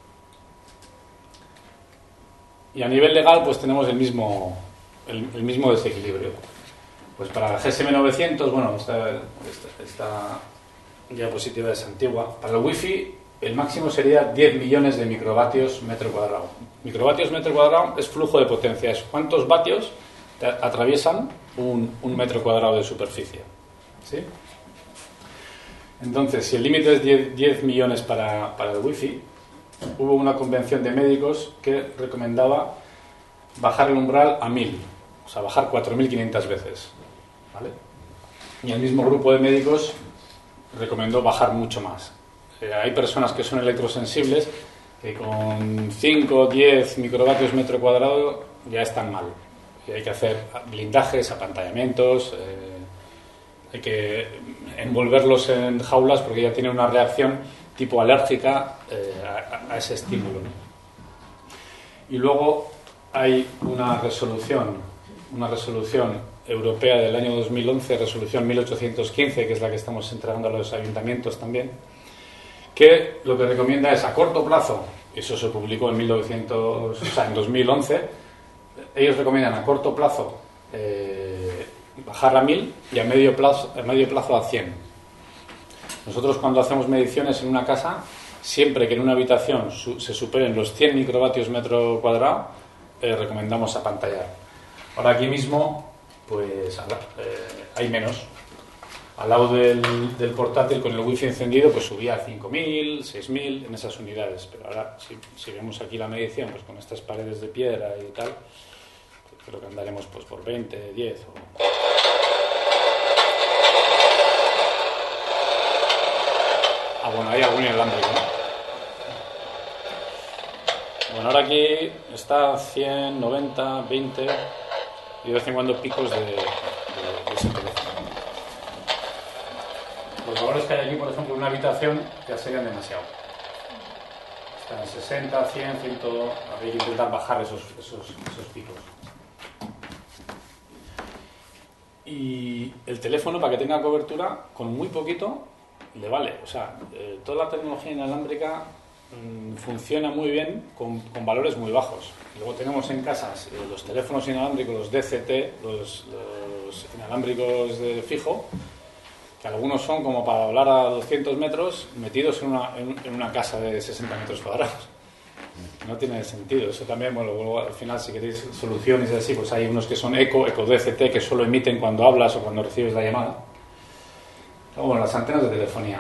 Y a nivel legal pues tenemos el mismo desequilibrio. Pues para la GSM 900, bueno, esta diapositiva es antigua. Para el wifi el máximo sería 10 millones de microvatios metro cuadrado. Microvatios metro cuadrado es flujo de potencia, es cuántos vatios atraviesan un metro cuadrado de superficie. ¿Sí? Entonces, si el límite es 10 millones para el wifi, hubo una convención de médicos que recomendaba bajar el umbral a 1000, o sea, bajar 4500 veces, ¿vale? Y el mismo grupo de médicos recomendó bajar mucho más. Hay personas que son electrosensibles que con 5 o 10 microvatios metro cuadrado ya están mal. Y hay que hacer blindajes, apantallamientos, hay que envolverlos en jaulas porque ya tienen una reacción tipo alérgica a ese estímulo, ¿no? Y luego hay una resolución europea del año 2011, resolución 1815, que es la que estamos entregando a los ayuntamientos también, que lo que recomienda es a corto plazo, eso se publicó en 2011, ellos recomiendan a corto plazo bajar a 1000 y a medio plazo a 100. Nosotros cuando hacemos mediciones en una casa, siempre que en una habitación se superen los 100 microvatios metro cuadrado, recomendamos apantallar. Ahora aquí mismo pues hay menos. al lado del portátil con el wifi encendido, pues subía a 5.000, 6.000 en esas unidades. Pero ahora, si vemos aquí la medición, pues con estas paredes de piedra y tal, pues creo que andaremos pues por 20, 10 o... bueno, hay algún inalámbrico, ¿no? Bueno, ahora aquí está 100, 90, 20 y de vez en cuando picos de ese teléfono. Los valores que hay aquí, por ejemplo, en una habitación ya serían demasiado. Están en 60, 100, 100, habría que intentar bajar esos picos. Y el teléfono, para que tenga cobertura, con muy poquito le vale. O sea, toda la tecnología inalámbrica funciona muy bien con valores muy bajos. Luego tenemos en casas los teléfonos inalámbricos, los DCT, los inalámbricos de fijo, que algunos son como para hablar a 200 metros metidos en una casa de 60 metros cuadrados. No tiene sentido. Eso también, bueno, luego al final, si queréis soluciones así, pues hay unos que son eco DCT, que solo emiten cuando hablas o cuando recibes la llamada. Luego, bueno, las antenas de telefonía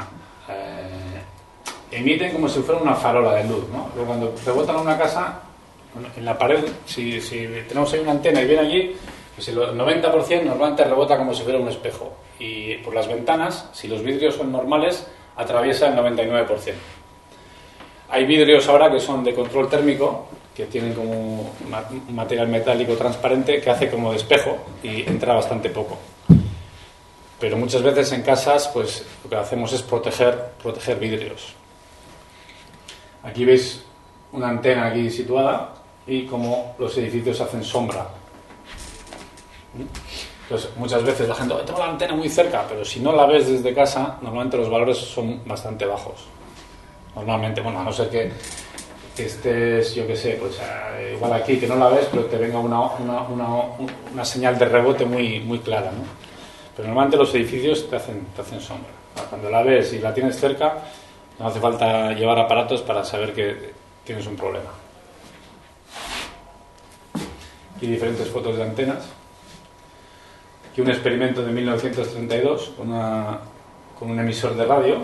emiten como si fuera una farola de luz, ¿no? Luego, cuando rebotan a una casa, en la pared, si tenemos ahí una antena y viene allí, pues el 90% normalmente rebota como si fuera un espejo. Y por las ventanas, si los vidrios son normales, atraviesa el 99%. Hay vidrios ahora que son de control térmico, que tienen como un material metálico transparente que hace como de espejo y entra bastante poco. Pero muchas veces en casas, pues lo que hacemos es proteger vidrios. Aquí veis una antena aquí situada y como los edificios hacen sombra. Entonces, muchas veces la gente, tengo la antena muy cerca, pero si no la ves desde casa, normalmente los valores son bastante bajos. Normalmente, bueno, a no ser que estés, yo qué sé, pues igual aquí que no la ves, pero te venga una señal de rebote muy clara, ¿no? Pero normalmente los edificios te hacen sombra. Cuando la ves y la tienes cerca, no hace falta llevar aparatos para saber que tienes un problema. Aquí diferentes fotos de antenas. Aquí un experimento de 1932 con un emisor de radio.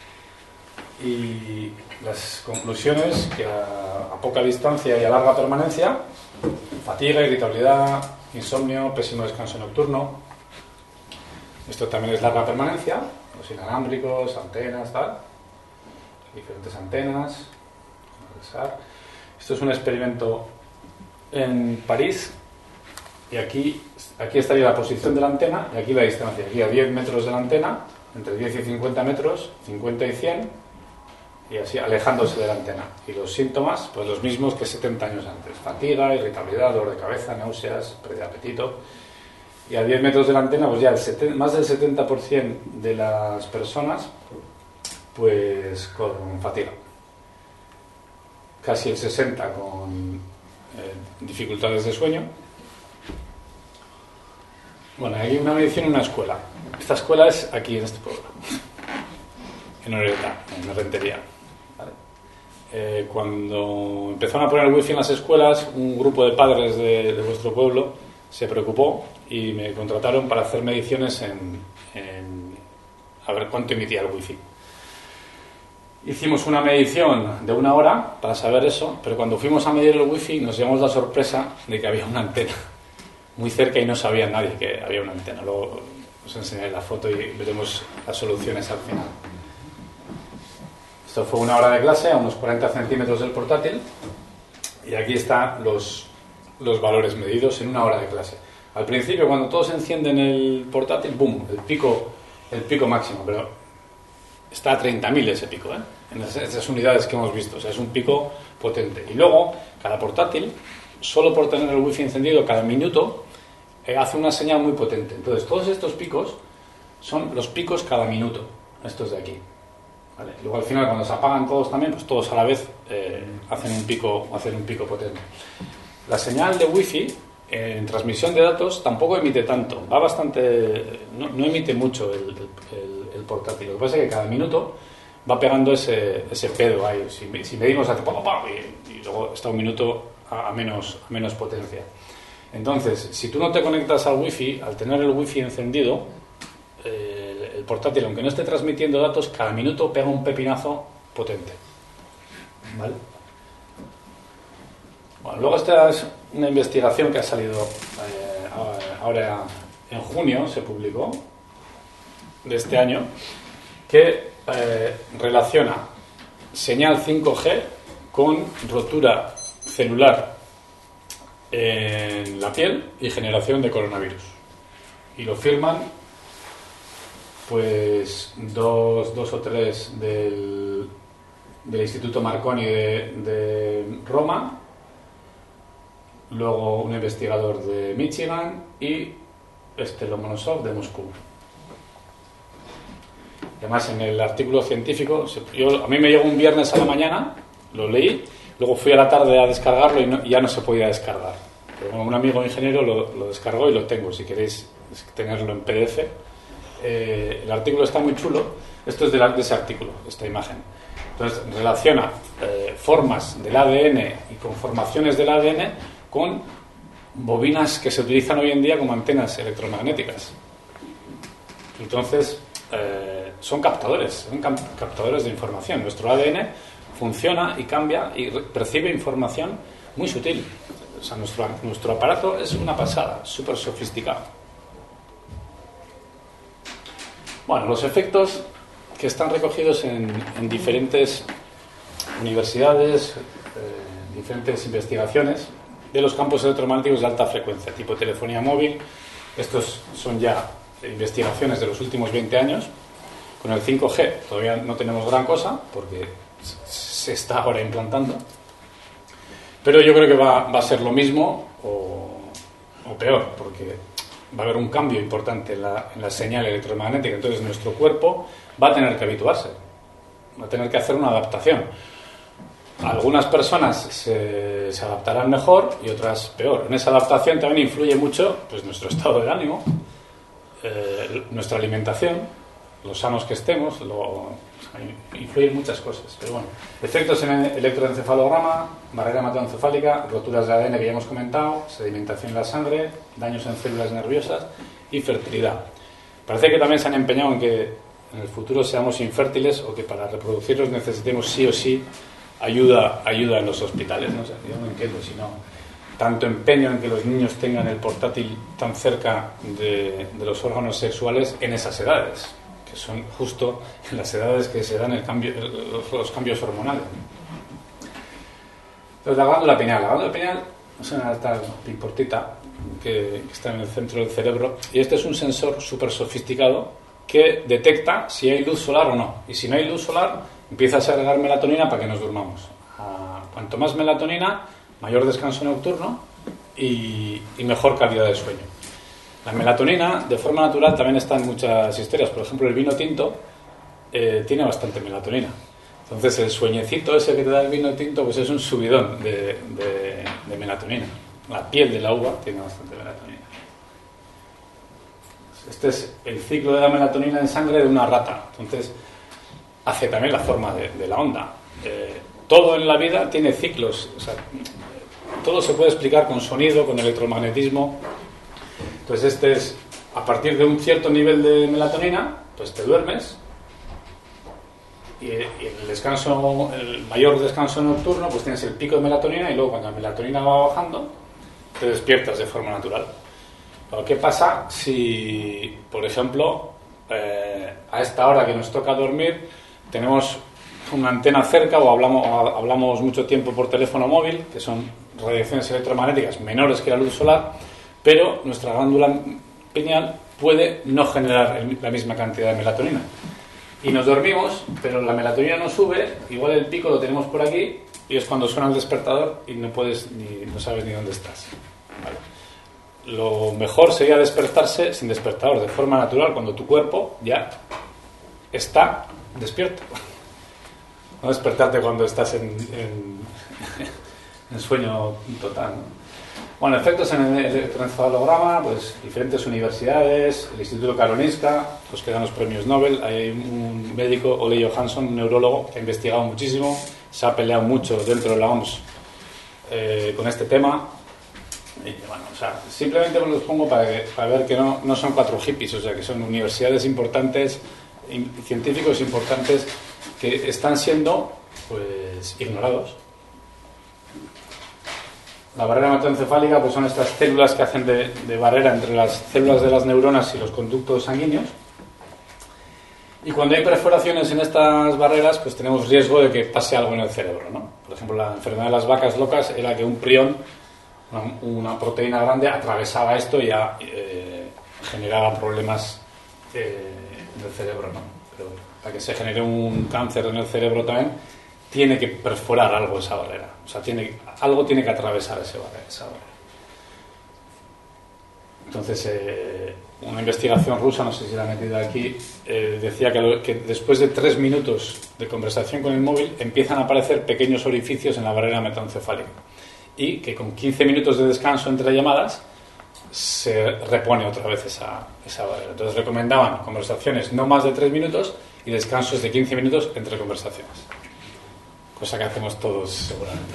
Y las conclusiones, que a poca distancia y a larga permanencia, fatiga, irritabilidad, insomnio, pésimo descanso nocturno. Esto también es larga permanencia, los inalámbricos, antenas, tal. Diferentes antenas. Esto es un experimento en París y aquí estaría la posición de la antena y aquí la distancia. Aquí a 10 metros de la antena, entre 10 y 50 metros, 50 y 100, y así alejándose de la antena. Y los síntomas, pues los mismos que 70 años antes. Fatiga, irritabilidad, dolor de cabeza, náuseas, pérdida de apetito. Y a 10 metros de la antena, pues ya más del 70% de las personas, pues con fatiga. Casi el 60% con dificultades de sueño. Bueno, hay una medición en una escuela. Esta escuela es aquí, en este pueblo, en Oreta, en Rentería. ¿Vale? Cuando empezaron a poner el wifi en las escuelas, un grupo de padres de vuestro pueblo se preocupó y me contrataron para hacer mediciones a ver cuánto emitía el wifi. Hicimos una medición de 1 hora para saber eso, pero cuando fuimos a medir el wifi nos llevamos la sorpresa de que había una antena muy cerca y no sabía nadie que había una antena. Luego os enseñaré la foto y veremos las soluciones al final. Esto fue 1 hora de clase a unos 40 centímetros del portátil y aquí están los valores medidos en 1 hora de clase. Al principio, cuando todos encienden el portátil, ¡boom!, el pico máximo, pero está a 30.000 ese pico, en esas unidades que hemos visto. O sea, es un pico potente. Y luego, cada portátil, solo por tener el wifi encendido cada minuto, hace una señal muy potente. Entonces, todos estos picos son los picos cada minuto, estos de aquí. ¿Vale? Luego, al final, cuando se apagan todos también, pues todos a la vez hacen un pico potente. La señal de wifi en transmisión de datos tampoco emite tanto, va bastante, no emite mucho el portátil. Lo que pasa es que cada minuto va pegando ese pedo ahí. Si medimos hace y luego está un minuto a menos potencia. Entonces, si tú no te conectas al wifi, al tener el wifi encendido, el portátil, aunque no esté transmitiendo datos, cada minuto pega un pepinazo potente. ¿Vale? Bueno, luego esta es una investigación que ha salido ahora en junio, se publicó, de este año, que relaciona señal 5G con rotura celular en la piel y generación de coronavirus. Y lo firman pues dos o tres del Instituto Marconi de Roma, luego un investigador de Michigan y Lomonosov de Moscú. Además, en el artículo científico, a mí me llegó un viernes a la mañana, lo leí, luego fui a la tarde a descargarlo y ya no se podía descargar. Pero bueno, un amigo ingeniero lo descargó y lo tengo, si queréis tenerlo en PDF. El artículo está muy chulo. Esto es de ese artículo, esta imagen. Entonces, relaciona formas del ADN y conformaciones del ADN con bobinas que se utilizan hoy en día como antenas electromagnéticas. Entonces, son captadores de información. Nuestro ADN funciona y cambia y percibe información muy sutil. O sea, nuestro aparato es una pasada, súper sofisticado. Bueno, los efectos que están recogidos en diferentes universidades, diferentes investigaciones de los campos electromagnéticos de alta frecuencia, tipo telefonía móvil. Estos son ya investigaciones de los últimos 20 años. Con el 5G todavía no tenemos gran cosa porque se está ahora implantando, pero yo creo que va a ser lo mismo o peor, porque va a haber un cambio importante en la señal electromagnética. Entonces nuestro cuerpo va a tener que habituarse, va a tener que hacer una adaptación. Algunas personas se adaptarán mejor y otras peor. En esa adaptación también influye mucho pues, nuestro estado de ánimo, nuestra alimentación, los sanos que estemos, influyen muchas cosas. Pero bueno, efectos en el electroencefalograma, barrera hematoencefálica, roturas de ADN que ya hemos comentado, sedimentación en la sangre, daños en células nerviosas y fertilidad. Parece que también se han empeñado en que en el futuro seamos infértiles o que para reproducirnos necesitemos sí o sí ayuda en los hospitales, ¿no? O sea, yo no entiendo si no tanto empeño en que los niños tengan el portátil tan cerca de los órganos sexuales en esas edades, que son justo en las edades que se dan los cambios hormonales. Entonces, la glándula pineal es una alta piportita que está en el centro del cerebro, y este es un sensor súper sofisticado que detecta si hay luz solar o no, y si no hay luz solar empieza a segregar melatonina para que nos durmamos. Cuanto más melatonina, mayor descanso nocturno y mejor calidad de sueño. La melatonina, de forma natural, también está en muchas historias. Por ejemplo, el vino tinto tiene bastante melatonina. Entonces, el sueñecito ese que te da el vino tinto, pues es un subidón de melatonina. La piel de la uva tiene bastante melatonina. Este es el ciclo de la melatonina en sangre de una rata. Entonces, hace también la forma de la onda. Todo en la vida tiene ciclos. O sea, todo se puede explicar con sonido, con electromagnetismo. Entonces, este es, a partir de un cierto nivel de melatonina, pues te duermes. Y el mayor descanso nocturno, pues tienes el pico de melatonina, y luego cuando la melatonina va bajando, te despiertas de forma natural. Pero ¿qué pasa si, por ejemplo, a esta hora que nos toca dormir, tenemos una antena cerca o hablamos mucho tiempo por teléfono móvil, que son radiaciones electromagnéticas menores que la luz solar, pero nuestra glándula pineal puede no generar la misma cantidad de melatonina? Y nos dormimos, pero la melatonina no sube, igual el pico lo tenemos por aquí, y es cuando suena el despertador y no sabes ni dónde estás. ¿Vale? Lo mejor sería despertarse sin despertador, de forma natural, cuando tu cuerpo ya está despierto. No despertarte cuando estás en sueño total, ¿no? Bueno, efectos en el electroencefalograma, pues diferentes universidades, el Instituto Karolinska, los que dan los premios Nobel. Hay un médico, Ole Johansson, un neurólogo, que ha investigado muchísimo, se ha peleado mucho dentro de la OMS con este tema. Y, bueno, o sea, simplemente os los pongo para ver que no son 4 hippies, o sea, que son universidades importantes, científicos importantes que están siendo, pues, ignorados. La barrera hematoencefálica, pues, son estas células que hacen de barrera entre las células de las neuronas y los conductos sanguíneos. Y cuando hay perforaciones en estas barreras, pues tenemos riesgo de que pase algo en el cerebro, ¿no? Por ejemplo, la enfermedad de las vacas locas era que un prión, una proteína grande, atravesaba esto y ya generaba problemas en el cerebro, ¿no? Pero para que se genere un cáncer en el cerebro también, tiene que perforar algo esa barrera. O sea, algo tiene que atravesar esa barrera. Entonces, una investigación rusa, no sé si la he metido aquí, decía que después de 3 minutos de conversación con el móvil empiezan a aparecer pequeños orificios en la barrera hematoencefálica y que con 15 minutos de descanso entre llamadas se repone otra vez esa barrera. Entonces recomendaban conversaciones no más de 3 minutos y descansos de 15 minutos entre conversaciones. Cosa que hacemos todos seguramente.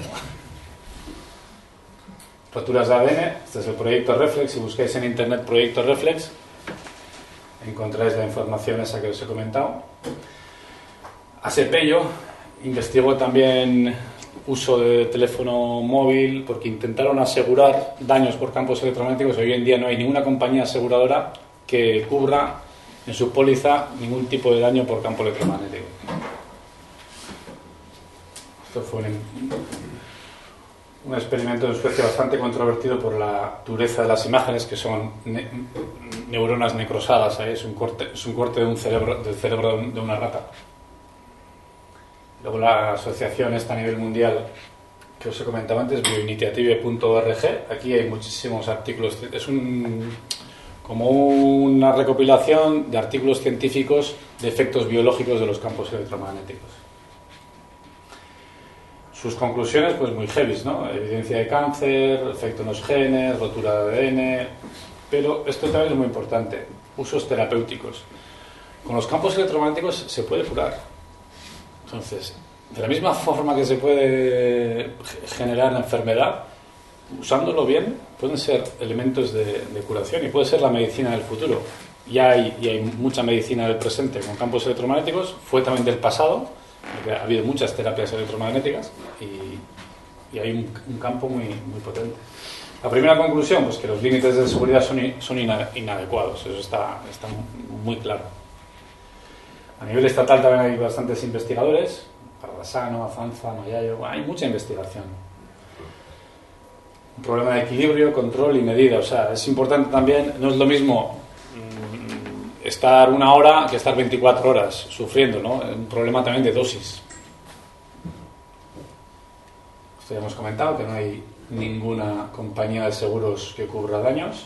Roturas de ADN, este es el proyecto Reflex. Si buscáis en internet proyecto Reflex, encontráis la información esa que os he comentado. Asepello investigó también uso de teléfono móvil porque intentaron asegurar daños por campos electromagnéticos. Hoy en día no hay ninguna compañía aseguradora que cubra en su póliza ningún tipo de daño por campo electromagnético. Esto fue un experimento en Suecia bastante controvertido por la dureza de las imágenes, que son neuronas necrosadas. Es un corte de del cerebro de una rata. Luego la asociación esta a nivel mundial que os he comentado antes, bioinitiative.org. Aquí hay muchísimos artículos. Es como una recopilación de artículos científicos de efectos biológicos de los campos electromagnéticos. Sus conclusiones, pues muy heavy, ¿no? Evidencia de cáncer, efecto en los genes, rotura de ADN, pero esto también es muy importante, usos terapéuticos. Con los campos electromagnéticos se puede curar. Entonces, de la misma forma que se puede generar la enfermedad, usándolo bien, pueden ser elementos de curación y puede ser la medicina del futuro. Y hay mucha medicina del presente con campos electromagnéticos, fue también del pasado, porque ha habido muchas terapias electromagnéticas y hay un campo muy, muy potente. La primera conclusión, pues que los límites de seguridad son inadecuados, eso está muy claro. A nivel estatal también hay bastantes investigadores, Parrasano, Afanza, Mayayo, hay mucha investigación. Un problema de equilibrio, control y medida, o sea, es importante también, no es lo mismo estar 1 hora que estar 24 horas sufriendo, ¿no? Un problema también de dosis. Esto ya hemos comentado, que no hay ninguna compañía de seguros que cubra daños.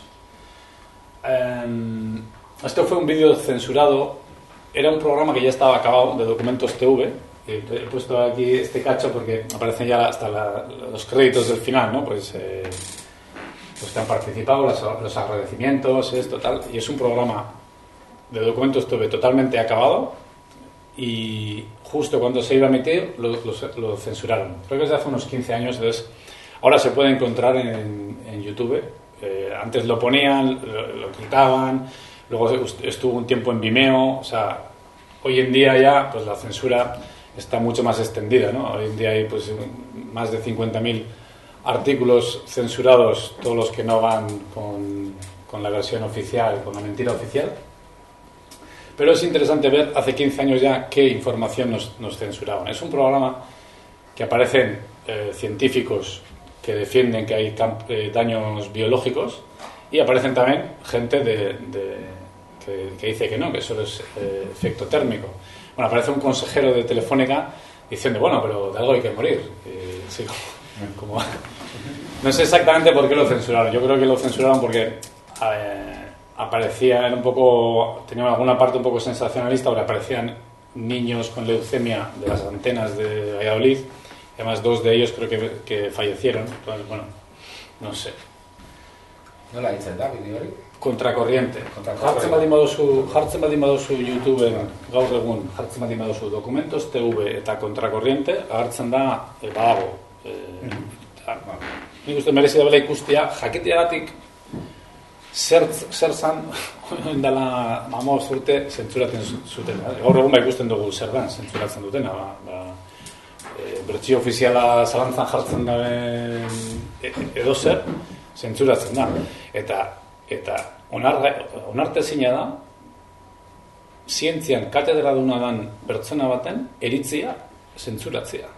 Esto fue un vídeo censurado. Era un programa que ya estaba acabado, de Documentos TV. He puesto aquí este cacho porque aparecen ya hasta los créditos del final, ¿no? Pues que han participado, los agradecimientos, esto, tal. Y es un programa de Documentos TV totalmente acabado y justo cuando se iba a emitir lo censuraron. Creo que es de hace unos 15 años, entonces ahora se puede encontrar en YouTube. Antes lo ponían, lo quitaban, luego estuvo un tiempo en Vimeo. O sea, hoy en día ya pues la censura está mucho más extendida, ¿no? Hoy en día hay pues más de 50.000 artículos censurados, todos los que no van con la versión oficial, con la mentira oficial. Pero es interesante ver hace 15 años ya qué información nos censuraban. Es un programa que aparecen científicos que defienden que hay daños biológicos y aparecen también gente que dice que no, que solo es efecto térmico. Bueno, aparece un consejero de Telefónica diciendo, bueno, pero de algo hay que morir. Sí, como no sé exactamente por qué lo censuraron. Yo creo que lo censuraron porque aparecía, tenía alguna parte un poco sensacionalista, porque aparecían niños con leucemia de las antenas de Valladolid. Además, 2 de ellos creo que fallecieron. Entonces, bueno, no sé. Nola hitzen da, bideo hori? Kontrakorriente. Jartzen baldin baduzu YouTubeen gaur egun, jartzen baldin baduzu Documentos TV eta Kontrakorriente, agertzen da badago. nik uste merezi dabela ikustia, jakiteagatik zer zan, dela 15 urte zentzuratzen zuten. Gaur egun ikusten dugu zer dan zentzuratzen dutena. Bertsio ofiziala zalantzan jartzen daren edo zer, zentzuratzen da. Eta onartezina da, zientzian katedraduna dan pertsona baten eritzia zentzuratzea.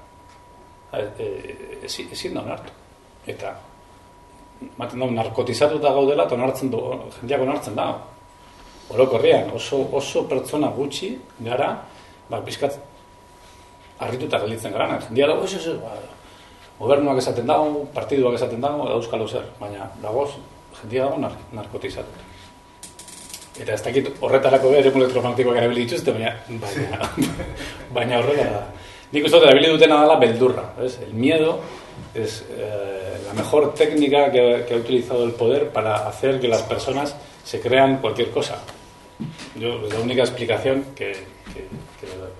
Ezin da onartu. Eta maten da, narkotizatuta gaudela eta jendeak onartzen da. Orokorrean, oso pertsona gutxi gara, pizkat harrituta gelditzen gara. Jendia dago, gobernuak esaten dago, partiduak esaten dago, euskalo zer, baina dagoz, jendia dago narkotizatuta. Eta ez dakit horretarako eremu elektromagnetikoak erabili dituzte, baina horrela da. Nik uste erabili dutena dela beldurra. El miedo es la mejor técnica que ha utilizado el poder para hacer que las personas se crean cualquier cosa. Es la única explicación que le doy.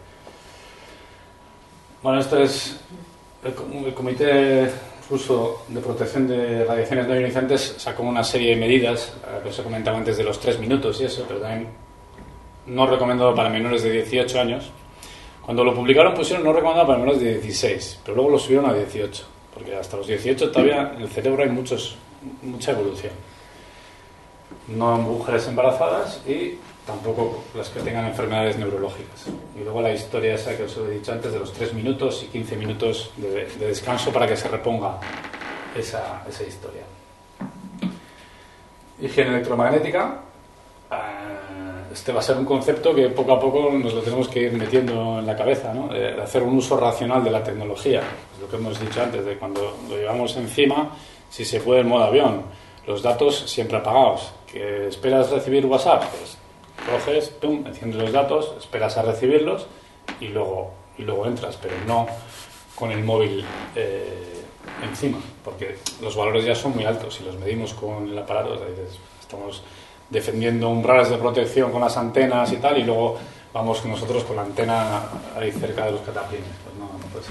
Bueno, esto es el Comité Ruso de Protección de Radiaciones No Ionizantes sacó una serie de medidas, que os he comentado antes de los 3 minutos y eso, pero también no recomendado para menores de 18 años. Cuando lo publicaron pusieron no recomendado para menores de 16, pero luego lo subieron a 18, porque hasta los 18 todavía en el cerebro hay mucha evolución. No mujeres embarazadas y tampoco las que tengan enfermedades neurológicas. Y luego la historia esa que os he dicho antes de los 3 minutos y 15 minutos de descanso para que se reponga esa historia. Higiene electromagnética. Este va a ser un concepto que poco a poco nos lo tenemos que ir metiendo en la cabeza, ¿no? De hacer un uso racional de la tecnología. Es lo que hemos dicho antes, de cuando lo llevamos encima, si se puede en modo avión. Los datos siempre apagados. ¿Que esperas recibir WhatsApp? Pues coges, pum, enciendes los datos, esperas a recibirlos y luego entras, pero no con el móvil encima, porque los valores ya son muy altos. Si los medimos con el aparato, estamos defendiendo umbrales de protección con las antenas y tal, y luego vamos nosotros con la antena ahí cerca de los cataplines. Pues no puede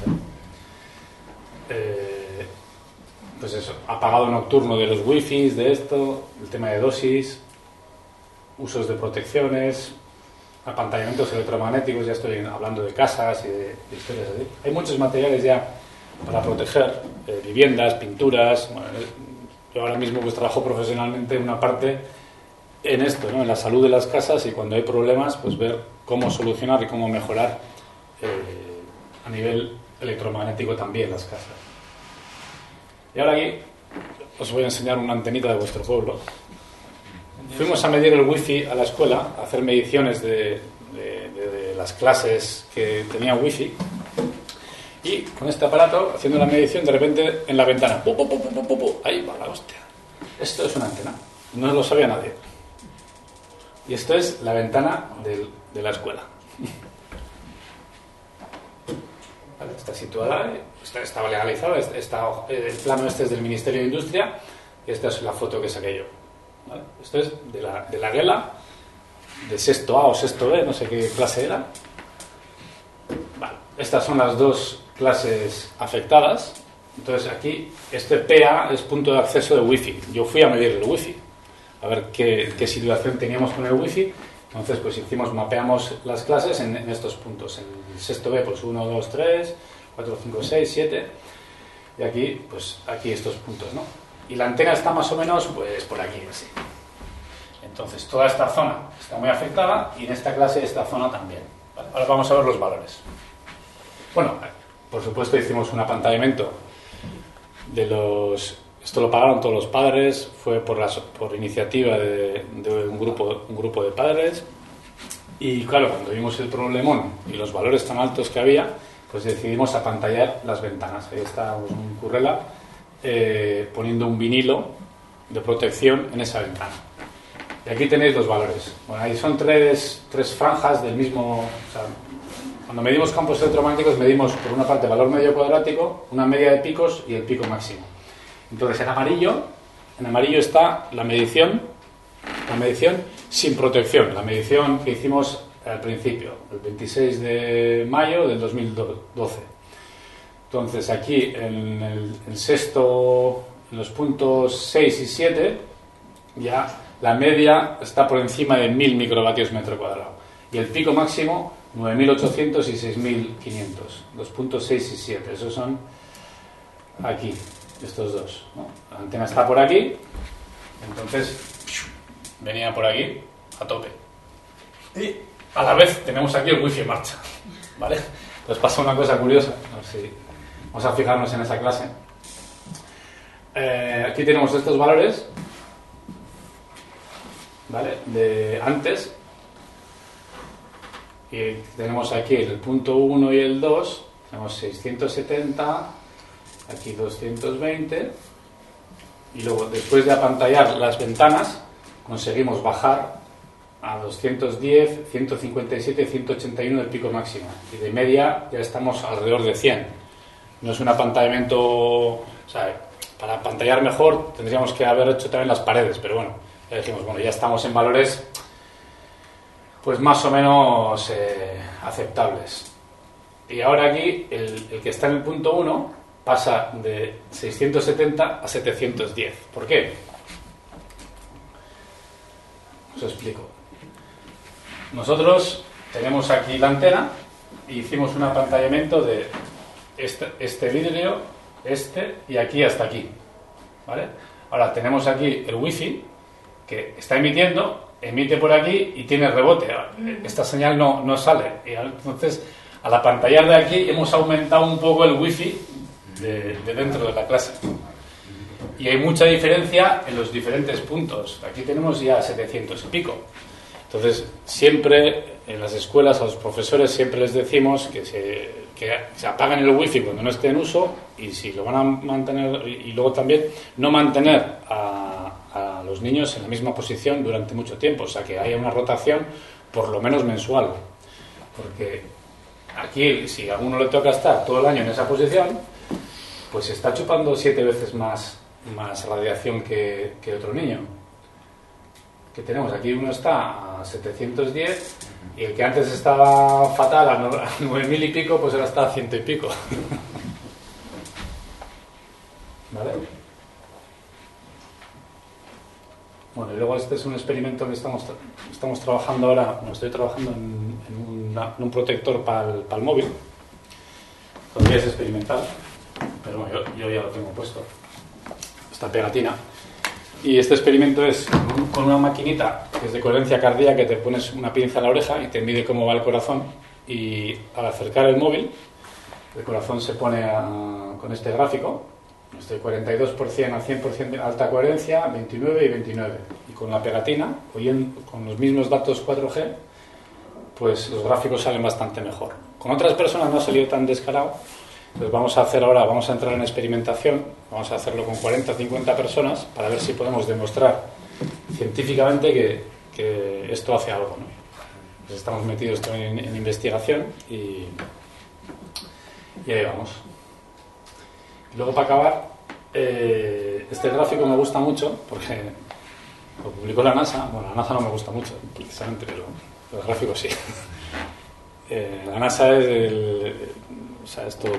ser. Pues eso, apagado nocturno de los wifis, de esto, el tema de dosis, usos de protecciones, apantallamientos electromagnéticos, ya estoy hablando de casas y de historias así. Hay muchos materiales ya para proteger viviendas, pinturas. Bueno, yo ahora mismo pues trabajo profesionalmente en una parte en esto, ¿no? En la salud de las casas, y cuando hay problemas pues ver cómo solucionar y cómo mejorar a nivel electromagnético también las casas. Y ahora aquí os voy a enseñar una antenita de vuestro pueblo. Fuimos a medir el wifi a la escuela, a hacer mediciones de las clases que tenían wifi, y con este aparato, haciendo la medición, de repente en la ventana, ahí va la hostia. Esto es una antena, no lo sabía nadie. Y esto es la ventana de la escuela. Vale, está situada, estaba legalizado, el plano este es del Ministerio de Industria, y esta es la foto que saqué yo. ¿Vale? Esto es de la Guela, de sexto A o sexto B, no sé qué clase era. Vale. Estas son las dos clases afectadas. Entonces aquí, este PA es punto de acceso de wifi. Yo fui a medir el wifi, a ver qué situación teníamos con el wifi. Entonces pues mapeamos las clases en estos puntos. En el sexto B pues 1, 2, 3, 4, 5, 6, 7. Y aquí, pues aquí estos puntos, ¿no? Y la antena está más o menos pues por aquí, así. Entonces toda esta zona está muy afectada, y en esta clase esta zona también. Vale, ahora vamos a ver los valores. Bueno, por supuesto hicimos un apantallamiento de los... Esto lo pagaron todos los padres, fue por iniciativa de un grupo de padres. Y claro, cuando vimos el problemón y los valores tan altos que había, pues decidimos apantallar las ventanas. Ahí está un currela poniendo un vinilo de protección en esa ventana. Y aquí tenéis los valores. Bueno, ahí son tres franjas del mismo... O sea, cuando medimos campos electromagnéticos medimos por una parte valor medio cuadrático, una media de picos y el pico máximo. Entonces en amarillo está la medición sin protección, la medición que hicimos al principio, el 26 de mayo del 2012. Entonces aquí en el sexto en los puntos 6 y 7, ya la media está por encima de 1000 microvatios metro cuadrado. Y el pico máximo, 9800 y 6500. Los puntos 6 y 7. Esos son aquí, estos dos, ¿no? La antena está por aquí, entonces venía por aquí a tope. Y a la vez tenemos aquí el wifi en marcha, ¿vale? Entonces pasa una cosa curiosa, a ver si vamos a fijarnos en esa clase. Aquí tenemos estos valores, ¿vale? De antes, y tenemos aquí el punto 1 y el 2, tenemos 670, aquí 220, y luego después de apantallar las ventanas conseguimos bajar a 210, 157 y 181 del pico máximo, y de media ya estamos alrededor de 100. No es un apantallamiento, o sea, para apantallar mejor tendríamos que haber hecho también las paredes, pero bueno, ya dijimos, bueno, ya estamos en valores pues más o menos aceptables. Y ahora aquí el que está en el punto 1 pasa de 670 a 710. ¿Por qué? Os explico. Nosotros tenemos aquí la antena y hicimos un apantallamiento de este vidrio, y aquí hasta aquí, ¿vale? Ahora tenemos aquí el wifi que está emite por aquí y tiene rebote. Esta señal no sale. Y entonces, al apantallar de aquí, hemos aumentado un poco el wifi de dentro de la clase. Y hay mucha diferencia en los diferentes puntos. Aquí tenemos ya 700 y pico. Entonces, siempre en las escuelas a los profesores siempre les decimos que se apaguen el wifi cuando no esté en uso, y si lo van a mantener, y luego también no mantener a los niños en la misma posición durante mucho tiempo, o sea, que haya una rotación por lo menos mensual, porque aquí si a uno le toca estar todo el año en esa posición, pues se está chupando 7 veces más radiación que otro niño. Que tenemos aquí, uno está a 710 y el que antes estaba fatal a 9000 y pico, pues ahora está a 100 y pico. ¿Vale? Bueno, y luego este es un experimento que estamos trabajando ahora. Bueno, estoy trabajando en un protector para el móvil. Todavía es experimental, pero bueno, yo ya lo tengo puesto, esta pegatina. Y este experimento es con una maquinita que es de coherencia cardíaca, que te pones una pinza en la oreja y te mide cómo va el corazón, y al acercar el móvil el corazón se pone con este gráfico, estoy 42% a 100% de alta coherencia, 29 y 29, y con la pegatina, con los mismos datos 4G, pues los gráficos salen bastante mejor. Con otras personas no ha salido tan descarado. Entonces vamos a entrar en experimentación, vamos a hacerlo con 40 o 50 personas para ver si podemos demostrar científicamente que esto hace algo, ¿no? Pues estamos metidos en investigación y ahí vamos. Y luego, para acabar, este gráfico me gusta mucho porque lo publicó la NASA. Bueno, la NASA no me gusta mucho precisamente, pero el gráfico sí. La NASA es todo.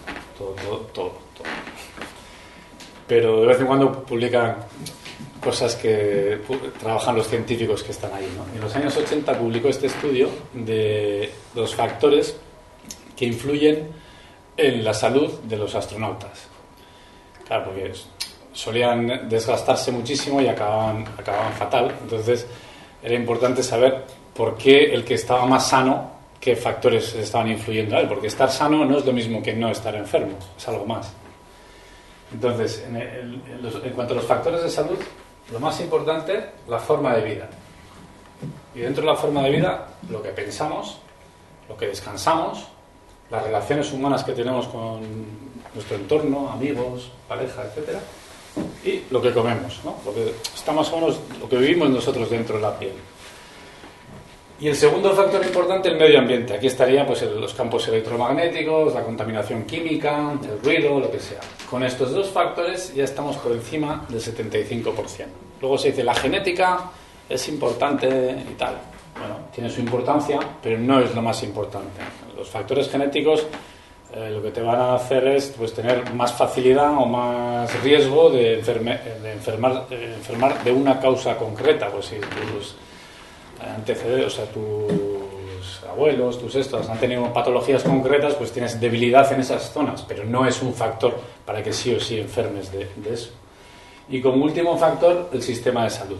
Pero de vez en cuando publican cosas que trabajan los científicos que están ahí, ¿no? En los años 80 publicó este estudio de los factores que influyen en la salud de los astronautas. Claro, porque solían desgastarse muchísimo y acababan fatal. Entonces era importante saber por qué el que estaba más sano, qué factores estaban influyendo a él, porque estar sano no es lo mismo que no estar enfermo, es algo más. Entonces, en cuanto a los factores de salud, lo más importante, la forma de vida. Y dentro de la forma de vida, lo que pensamos, lo que descansamos, las relaciones humanas que tenemos con nuestro entorno, amigos, pareja, etcétera, y lo que comemos, ¿no? Lo que está más o menos, lo que vivimos nosotros dentro de la piel. Y el segundo factor importante, el medio ambiente. Aquí estaría pues los campos electromagnéticos, la contaminación química, el ruido, lo que sea. Con estos dos factores ya estamos por encima del 75%. Luego se dice, la genética es importante y tal. Bueno, tiene su importancia, pero no es lo más importante. Los factores genéticos lo que te van a hacer es pues tener más facilidad o más riesgo de enfermar de una causa concreta. Pues si tus antecedentes, o sea, tus abuelos, tus estos han tenido patologías concretas, pues tienes debilidad en esas zonas, pero no es un factor para que sí o sí enfermes de eso. Y como último factor, el sistema de salud.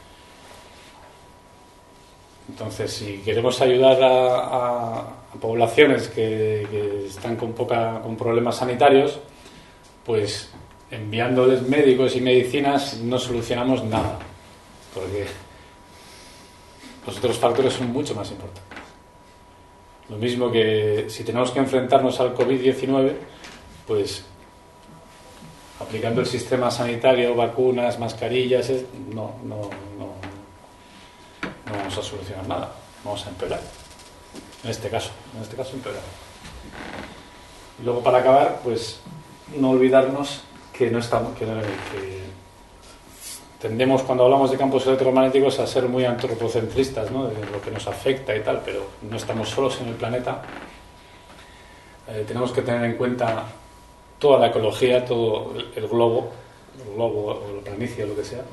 Entonces, si queremos ayudar a poblaciones que están con problemas sanitarios, pues enviándoles médicos y medicinas no solucionamos nada, porque los otros factores son mucho más importantes. Lo mismo que si tenemos que enfrentarnos al COVID-19, pues aplicando el sistema sanitario, vacunas, mascarillas, no vamos a solucionar nada, vamos a empeorar. En este caso empeorar. Y luego, para acabar, pues no olvidarnos que tendemos, cuando hablamos de campos electromagnéticos, a ser muy antropocentristas, ¿no? De lo que nos afecta y tal, pero no estamos solos en el planeta. Tenemos que tener en cuenta toda la ecología, todo el globo o la planicie, lo que sea.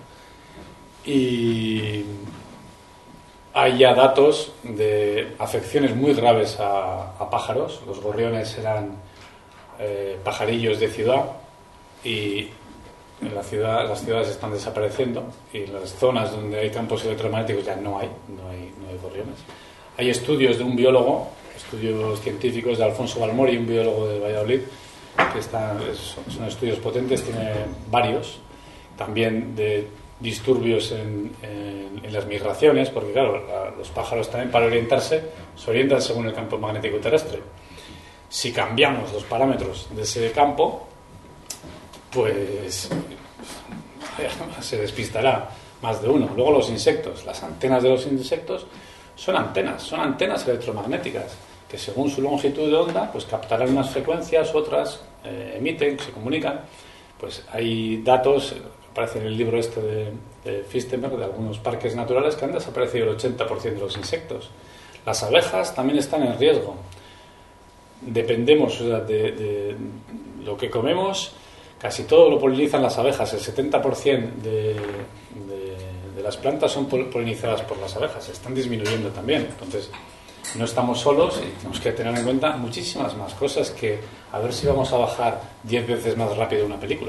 Y hay ya datos de afecciones muy graves a pájaros. Los gorriones eran pajarillos de ciudad, y en las ciudades están desapareciendo, y en las zonas donde hay campos electromagnéticos ya no hay gorriones. Hay estudios de un biólogo, estudios científicos de Alfonso Balmori, un biólogo de Valladolid, que son estudios potentes, tiene varios, también de disturbios en las migraciones, porque claro, los pájaros también, para orientarse, se orientan según el campo magnético terrestre. Si cambiamos los parámetros de ese campo, pues se despistará más de uno. Luego los insectos, las antenas de los insectos son antenas electromagnéticas que según su longitud de onda pues captarán unas frecuencias, otras emiten, se comunican. Pues hay datos, aparece en el libro este de Fistenberg, de algunos parques naturales que han desaparecido el 80% de los insectos. Las abejas también están en riesgo. Dependemos, o sea, de lo que comemos. Casi todo lo polinizan las abejas. El 70% de las plantas son polinizadas por las abejas. Están disminuyendo también. Entonces, no estamos solos y tenemos que tener en cuenta muchísimas más cosas que a ver si vamos a bajar 10 veces más rápido una película.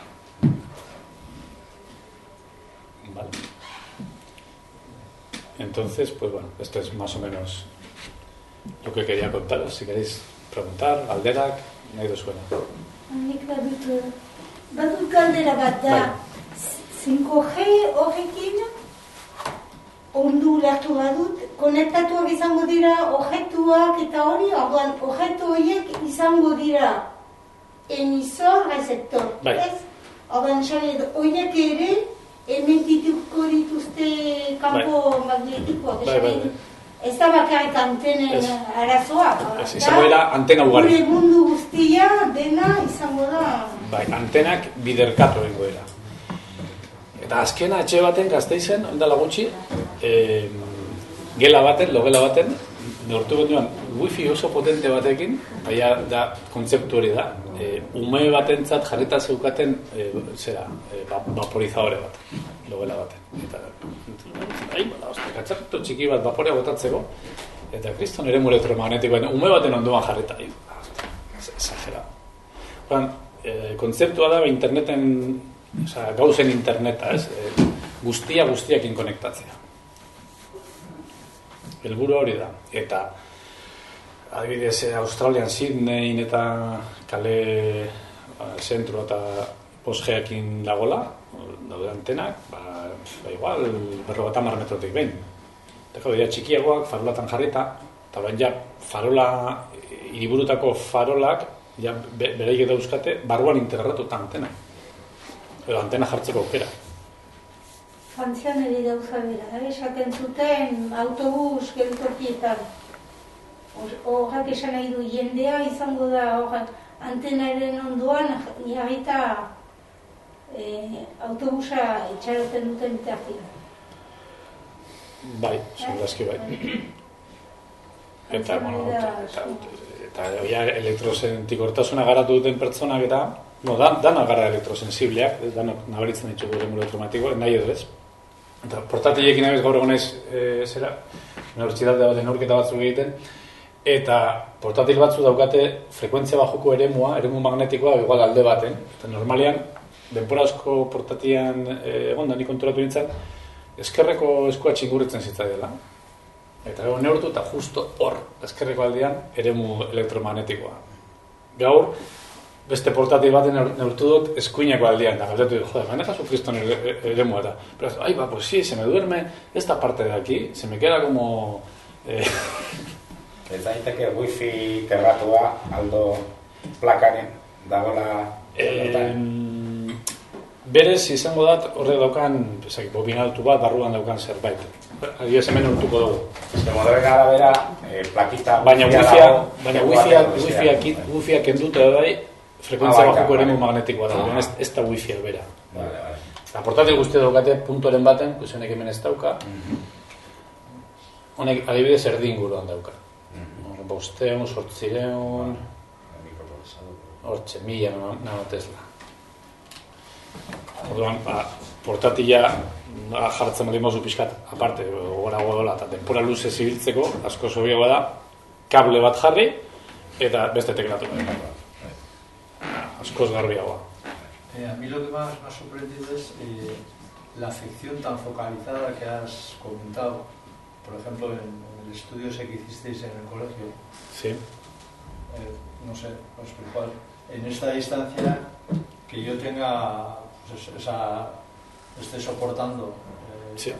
¿Vale? Entonces, pues bueno, esto es más o menos lo que quería contaros. Si queréis preguntar, galderak, nahi duzuena. Nik badut galdera bat da, 5G horrekin ondu lertu badut, konektatuak izango dira objektuak eta hori, orduan objektu horiek izango dira emisor, receptor, ez? Orduan horiek ere emitituko dituzte kampo magnetikoak, ez da bakarrik antenen arazoa. Izango dira antena ugari. Gure mundu guztia dena izango da. Bai, antenak biderkatu egingo dira. Eta azkena etxe baten, Gasteizen, ondala gutxi, logela baten, neurtu genduan wifi oso potente batekin, baina da kontzeptu hori da, ume batentzat jarrita zeukaten vaporizadore bat, logela baten. Eta katzartu txiki bat vaporea botatzeko, eta kriston eremu elektromagnetikoen ume baten onduan jarrita. Exagera. Kontzeptua da interneten, gauzen interneta, guztiakin konektatzea. Helburu hori da. Eta adibidez Australian, Sydneyin eta kale zentru eta posgeakin dagola, daude antenak, igual 50 metrotik behin. Eta dira txikiagoak, farolatan jarrita, eta orain ja farola, hiriburutako farolak, ja bereik dauzkate, barruan integratuta antena. Edo antena jartzeko aukera. Frantzian ere dauza bera, esaten zuten autobus geltokietan. Horrak esan nahi du, jendea izango da antenaren ondoan jarrita autobusa itxaroten duten bitartean. Bai, segurazki bai. Eta, eta ja, elektrosentikortasuna garatu duten pertsonak eta dana gara elektrosensibleak, danok nabaritzen ditugu eremu elektromagnetikoak, nahi edo ez. Eta portatilekin nabez gaur egonez unibertsitatea baten neurketa batzuk egiten, eta portatil batzu daukate frekuentzia bajoko eremu magnetikoa igual alde baten. Eta normalean, denbora asko portatilean egonda nik konturatu nintzen, eskerreko eskua txingurritzen zitzaidela. Eta gero neurtu eta justo hor, eskerreko aldean, eremu elektromagnetikoa. Gaur, beste portatil baten neurtu dut eskuineko aldean, da galdetu dut, joder, manejas un kriston eremua eta, pero, ay, va, pues sí, se me duerme esta parte de aquí, se me queda como... Ez daiteke wifi kerratua aldo plakaren dagoela... Berez izango dat horrek daukan, bobinatu bat, barruan daukan zerbait. Adibidez hemen urtuko dugu. Eske modeloen arabera, plakita... Baina wifia kendute da bai, frekuentzia bajoko eremu magnetikoa da, ez da wifi albera. La portatil guzti daukate puntuaren baten, honek hemen ez dauka, honek adibidez erdinguruan dauka. 500, 800, hortxe, 1000 nanotesla. Orduan, portatila jartzen bali mozu pixkat, aparte, gorago dola, eta denpora luze zibiltzeko, asko sobioa da, kable bat jarri, eta beste teklatu bat. Askoz garbiagoa. A mí lo que más me ha sorprendido es la afección tan focalizada que has comentado, por ejemplo, en el estudio ese que hicisteis en el colegio. Sí. No sé, pues igual, en esta distancia que yo tenga, pues, esté soportando sí.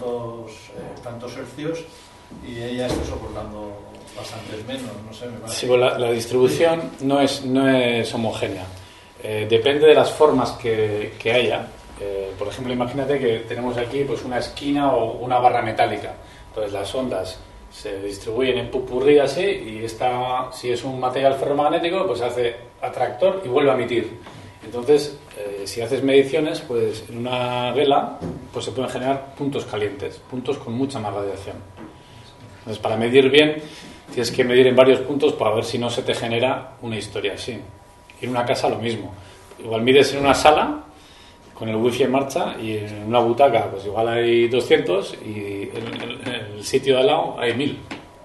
tantos hercios y ella esté soportando bastantes menos, no sé, me parece. Sí, bueno, la distribución no es homogénea. Depende de las formas que haya. Por ejemplo, imagínate que tenemos aquí pues una esquina o una barra metálica. Entonces las ondas se distribuyen en pupurrí así y si es un material ferromagnético, pues hace atractor y vuelve a emitir. Entonces, si haces mediciones, pues en una vela pues se pueden generar puntos calientes, puntos con mucha más radiación. Entonces, para medir bien, tienes que medir en varios puntos para ver si no se te genera una historia así. Y en una casa lo mismo. Igual mides en una sala con el wifi en marcha y en una butaca pues igual hay 200 y en el sitio de al lado hay 1000.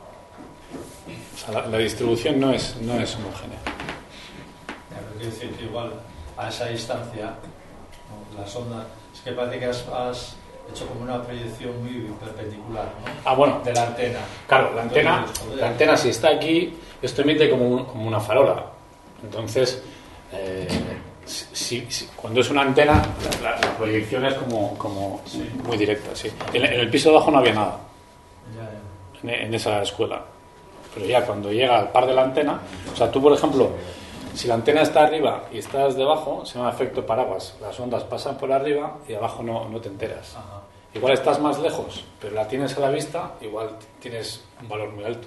O sea, la distribución no es homogénea. Quiero decir que igual a esa distancia, ¿no? Las ondas, es que parece que has hecho como una proyección muy perpendicular, ¿no? Ah, bueno. De la antena. Claro, la antena si está aquí, esto emite como una farola. Entonces, cuando es una antena, la proyección es como sí. Muy directa, sí. En el piso de abajo no había nada, en esa escuela. Pero ya cuando llega al par de la antena, o sea, tú por ejemplo, si la antena está arriba y estás debajo, se llama efecto paraguas. Las ondas pasan por arriba y abajo no te enteras. Ajá. Igual estás más lejos, pero la tienes a la vista, igual tienes un valor muy alto.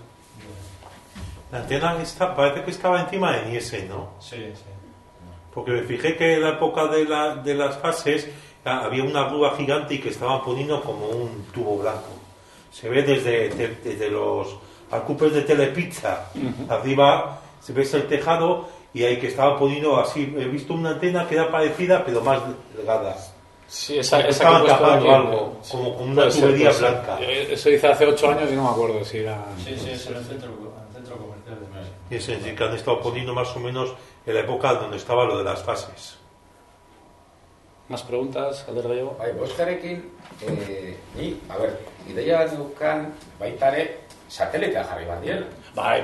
La antena parece que estaba encima de Niesen, ¿no? Sí. Porque me fijé que en la época de las fases había una grúa gigante y que estaban poniendo como un tubo blanco. Se ve desde los alcupes de Telepizza. Arriba se ve el tejado y ahí que estaban poniendo así. He visto una antena que era parecida pero más delgada. Sí, esa estaban que tapando algo, como con una tubería blanca. Eso hice hace 8 años y no me acuerdo si era... Sí, es en el centro comercial de Madrid. Y es decir, que han estado poniendo más o menos en la época donde estaba lo de las fases. ¿Más preguntas, Alder Gallego? Bai, boskerekin, ni, a ver, ideia bat dukan baitare satelitea jarri bat diela. Bai.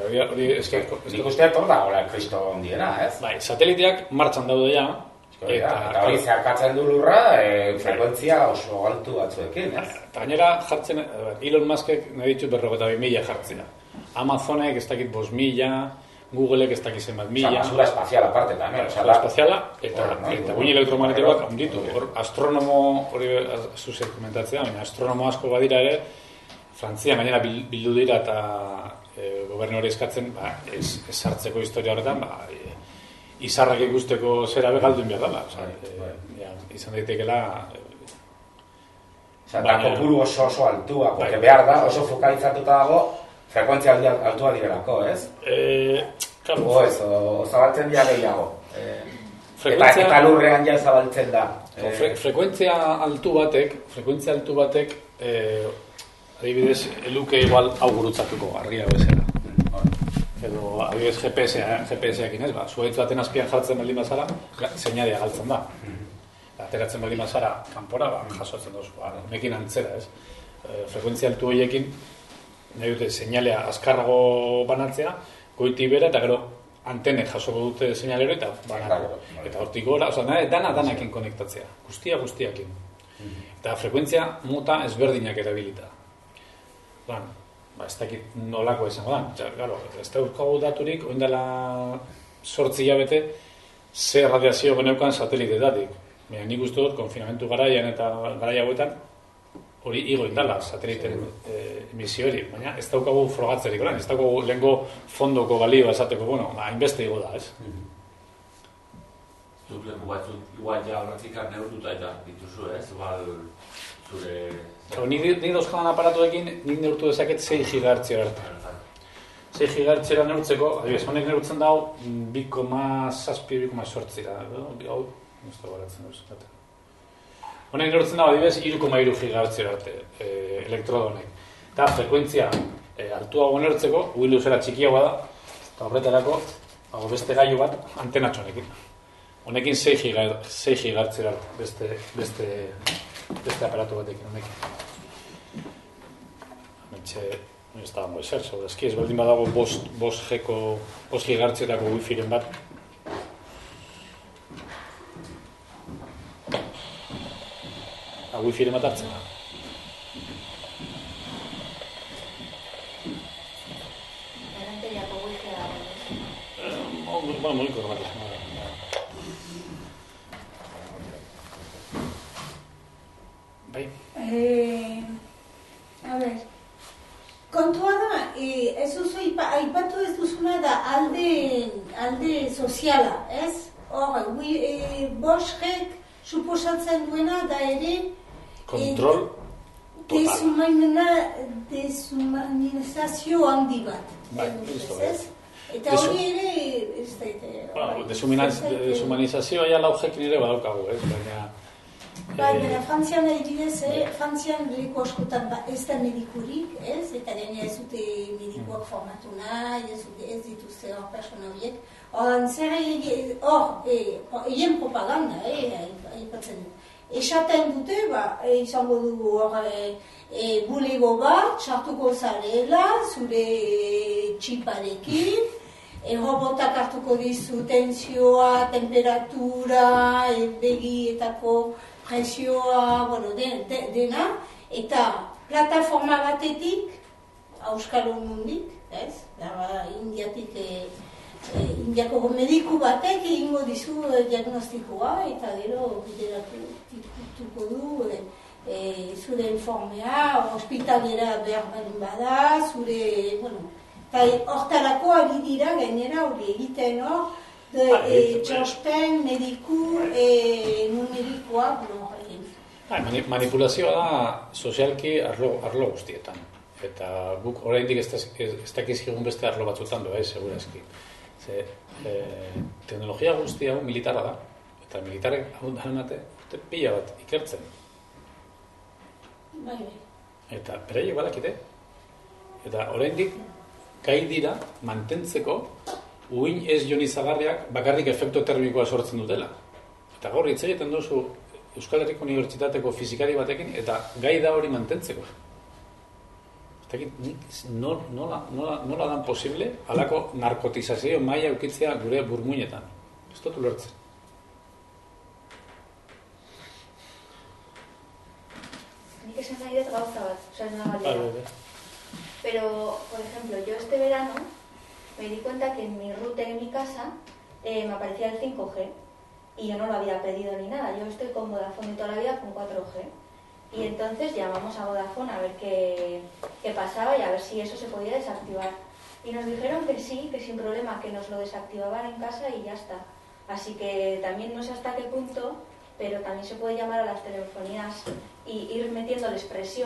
Nik uste dut hor da, hola, kristo ondiena, ez? Bai, sateliteak martxan daude ja. Eta hori zeharkatzen du lurra, frekuentzia oso altu batzuekin, ez? Eta gainera jartzen, Elon Muskek nahi ditu 52.000 jartzea. Amazonek ez dakit 5.000, Googleek ez dakit zenbat 1000. Osa, basura espaziala aparte también. Basura espaziala eta guin elektromagnetikoak handitu. Hor astronomo, hori zuzet komentatzea, baina astronomo asko badira ere, Frantzian gainera bildu dira eta gobernu hori eskatzen, ez sartzeko historia horretan, izarrak ikusteko zera begalduen behar dela. Izan daitekela... Eta kopuru oso altua, porque behar da, oso fokalizatuta dago, frekuentzia altua direlako, ez? Claro. O ez, o zabaltzen dira gehiago. Frekuentzia... Eta lurrean ja zabaltzen da. Frekuentzia altu batek, adibidez, eluke igual hau gurutzatuko, argia bezala. Edo, adibidez, GPS-ekin ez, zuhaitz baten azpian jartzen baldin bazara, seinalea galtzen da. Ateratzen baldin bazara, kanpora, jasotzen duzu, honekin antzera, ez. Frekuentzia altu horiekin, nahi dute, seinalea azkarrago banatzea, goiti bera, eta gero, antenek jasoko dute seinalero eta banako. Eta hortik gora, danakin konektatzea, guztiakin. Eta frekuentzia mota ezberdinak erabilita. Ez dakit nolako izango da. Ez da urkago daturik, oindala 8 hilabete, ze radiazio geneukan sateliteetatik. Nik uste dut, konfinamentu garaian eta garaia hauetan, hori igo indala, sateliten emisio hori. Baina ez daukagu frogatzerik, ez daukagu lehenko fondoko balioa esateko, hainbeste igo da, ez? Zuk lehenko batzuk, igual ja horretik neurtuta eta dituzu, ez? Zure... Nik dauzkadan aparatuekin, nik neurtu dezaket 6 gigahertzera arte. 6 gigahertzera neurtzeko, adibidez, honek neurtzen dago 2,7, 2,8 hau, ez da baratzen dut. Honek neurtzen dago, adibidez, 3,3 gigahertzera arte elektrodonek. Eta frekuentzia altuago neurtzeko, luzera txikiagoa da, eta horretarako beste gailu bat antenatxo honekin. Honekin 6 gigahertzera arte, beste aparatu batekin honekin. Ez da muy zerzo, eski ez berdin badago 5 gigahertzerako wifiren bat. Wifiren bat hartzen da. Garanteriako wifi dago. Moliko bat. Bai. A ver, kontua da, ez duzu aipatu ez duzuna da alde soziala, ez? Hor, 5G suposatzen duena da ere kontrol deshumanizazio handi bat. Bai, ez? Eta hori ere, deshumanizazioa ja laujekin ere badaukagu, ez? Baina Frantzian adibidez, Frantzian leku askotan ez da medikurik, ez? Eta gaina ez dute medikuak formatu nahi, ez dituzte hor persona horiek. Egin propaganda, aipatzen dut. Esaten dute, izango dugu hor bulego bat, sartuko zarela, zure txiparekin, robotak hartuko dizu tensioa, temperatura, begietako presioa, dena, eta plataforma batetik, Euskal Mundik, ez? Indiako mediku batek egingo dizu diagnostikoa, eta gero bideratuko du zure informea, hospitalera behar balin bada, zure, eta hortarako ari dira gainera hori egiten hor, txosten, mediku, numerikoak, manipulazioa da sozialki arlo guztietan. Eta guk oraindik ez dakizkigun beste arlo batzutan doa, segurazki. Teknologia guzti hau militarra da, eta militarek hau dalmate urte pila bat ikertzen. Eta beraiek badakite. Eta oraindik gai dira mantentzeko uhin ez ionizagarriak bakarrik efektu termikoa sortzen dutela. Eta gaur hitz egiten duzu Euskal Herriko Unibertsitateko fizikari batekin eta gai da hori mantentzeko. Nola dan posible halako narkotizazio maila ukitzea gure burmuinetan. Ez dut ulertzen. Nik esan nahi dut gauza bat, esan nahi. Pero, por ejemplo, yo este verano me di cuenta que en mi router en mi casa me aparecía el 5G y yo no lo había pedido ni nada. Yo estoy con Vodafone toda la vida con 4G. Y entonces llamamos a Vodafone a ver qué pasaba y a ver si eso se podía desactivar. Y nos dijeron que sí, que sin problema, que nos lo desactivaban en casa y ya está. Así que también no sé hasta qué punto, pero también se puede llamar a las telefonías y ir metiéndoles presión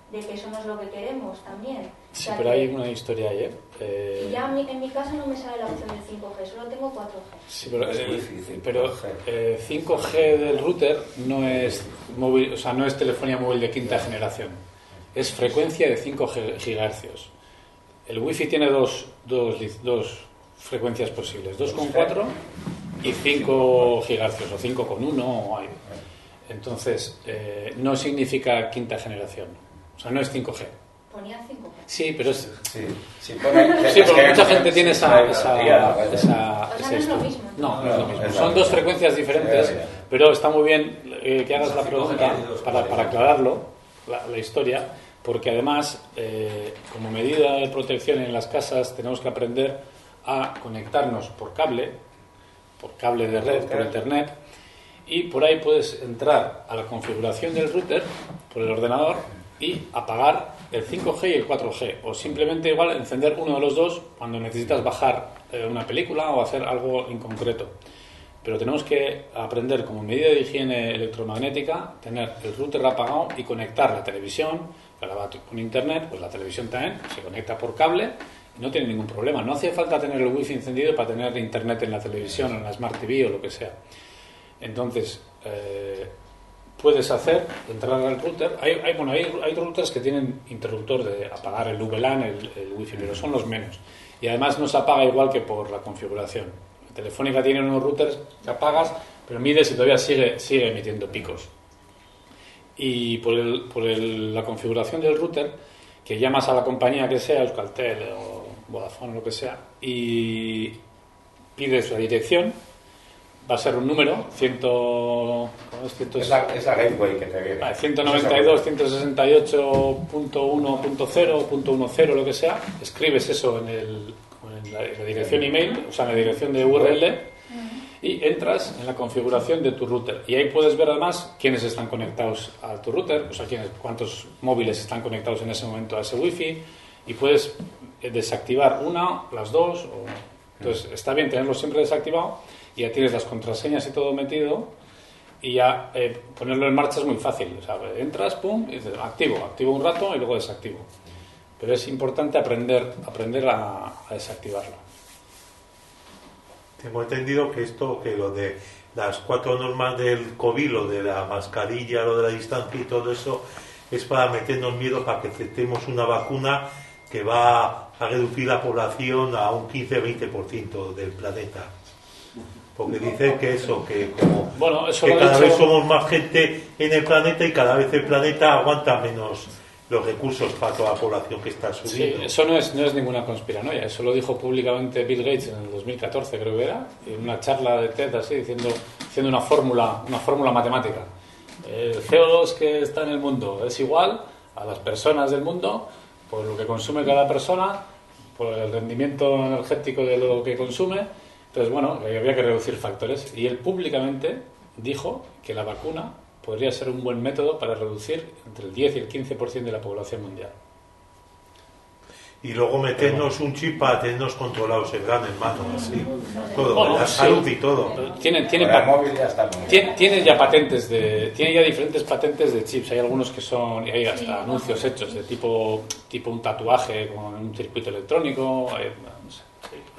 de que eso no es lo que queremos también. Sí, o sea, pero hay una historia ahí, y ya en mi caso no me sale la opción del 5G, solo tengo 4G. Sí, pero 5G del router no es móvil, o sea, no es telefonía móvil de quinta generación. Es frecuencia de 5 GHz. El Wi-Fi tiene dos frecuencias posibles, 2,4 y 5 GHz, o 5,1 o algo. Entonces, no significa quinta generación. O sea, no es 5G. Ponía 5G. Sí, pero es... Sí, porque mucha gente tiene esa o sea, no es lo mismo. No, no es lo mismo. Son dos frecuencias diferentes, pero está muy bien que hagas la pregunta para aclararlo, la historia, porque además, como medida de protección en las casas, tenemos que aprender a conectarnos por cable de red, por internet, y por ahí puedes entrar a la configuración del router por el ordenador y apagar el 5G y el 4G, o simplemente igual encender uno de los dos cuando necesitas bajar una película o hacer algo en concreto. Pero tenemos que aprender, como medida de higiene electromagnética, tener el router apagado y conectar la televisión, que ahora va con internet, pues la televisión también se conecta por cable y no tiene ningún problema. No hace falta tener el wifi encendido para tener internet en la televisión o en la Smart TV o lo que sea. Entonces, puedes entrar al router. Hay routers que tienen interruptor de apagar el VLAN, el wifi, pero son los menos. Y además no se apaga igual que por la configuración. La Telefónica tiene unos routers que apagas, pero mides y todavía sigue emitiendo picos. Y por la configuración del router, que llamas a la compañía que sea, Euskaltel o Vodafone o lo que sea, y pides la dirección, va a ser un número, es la gateway que te viene. 192, 168.1.0.10, lo que sea, escribes eso en la dirección email, o sea, en la dirección de URL, y entras en la configuración de tu router. Y ahí puedes ver además quiénes están conectados a tu router, o sea, cuántos móviles están conectados en ese momento a ese wifi, y puedes desactivar las dos. Entonces, está bien tenerlo siempre desactivado, y ya tienes las contraseñas y todo metido, y ya ponerlo en marcha es muy fácil. O sea, entras, pum, y dices, activo un rato y luego desactivo. Pero es importante aprender a desactivarlo. Tengo entendido que lo de las 4 normas del COVID, lo de la mascarilla, lo de la distancia y todo eso, es para meternos miedo para que aceptemos una vacuna que va a reducir la población a un 15-20% del planeta. Porque dicen que cada vez somos más gente en el planeta y cada vez el planeta aguanta menos los recursos para toda la población que está subiendo. Sí, eso no es ninguna conspiranoia, eso lo dijo públicamente Bill Gates en el 2014, creo que era, en una charla de TED, así, haciendo una fórmula matemática. El CO2 que está en el mundo es igual a las personas del mundo por lo que consume cada persona, por el rendimiento energético de lo que consume. Entonces, bueno, había que reducir factores, y él públicamente dijo que la vacuna podría ser un buen método para reducir entre el 10 y el 15% de la población mundial. Y luego meternos un chip para tenernos controlados el gran hermano, así. Todo, bueno, la salud y todo. Tiene ya diferentes patentes de chips. Hay algunos que son, y hay hasta anuncios hechos de tipo un tatuaje con un circuito electrónico. No sé.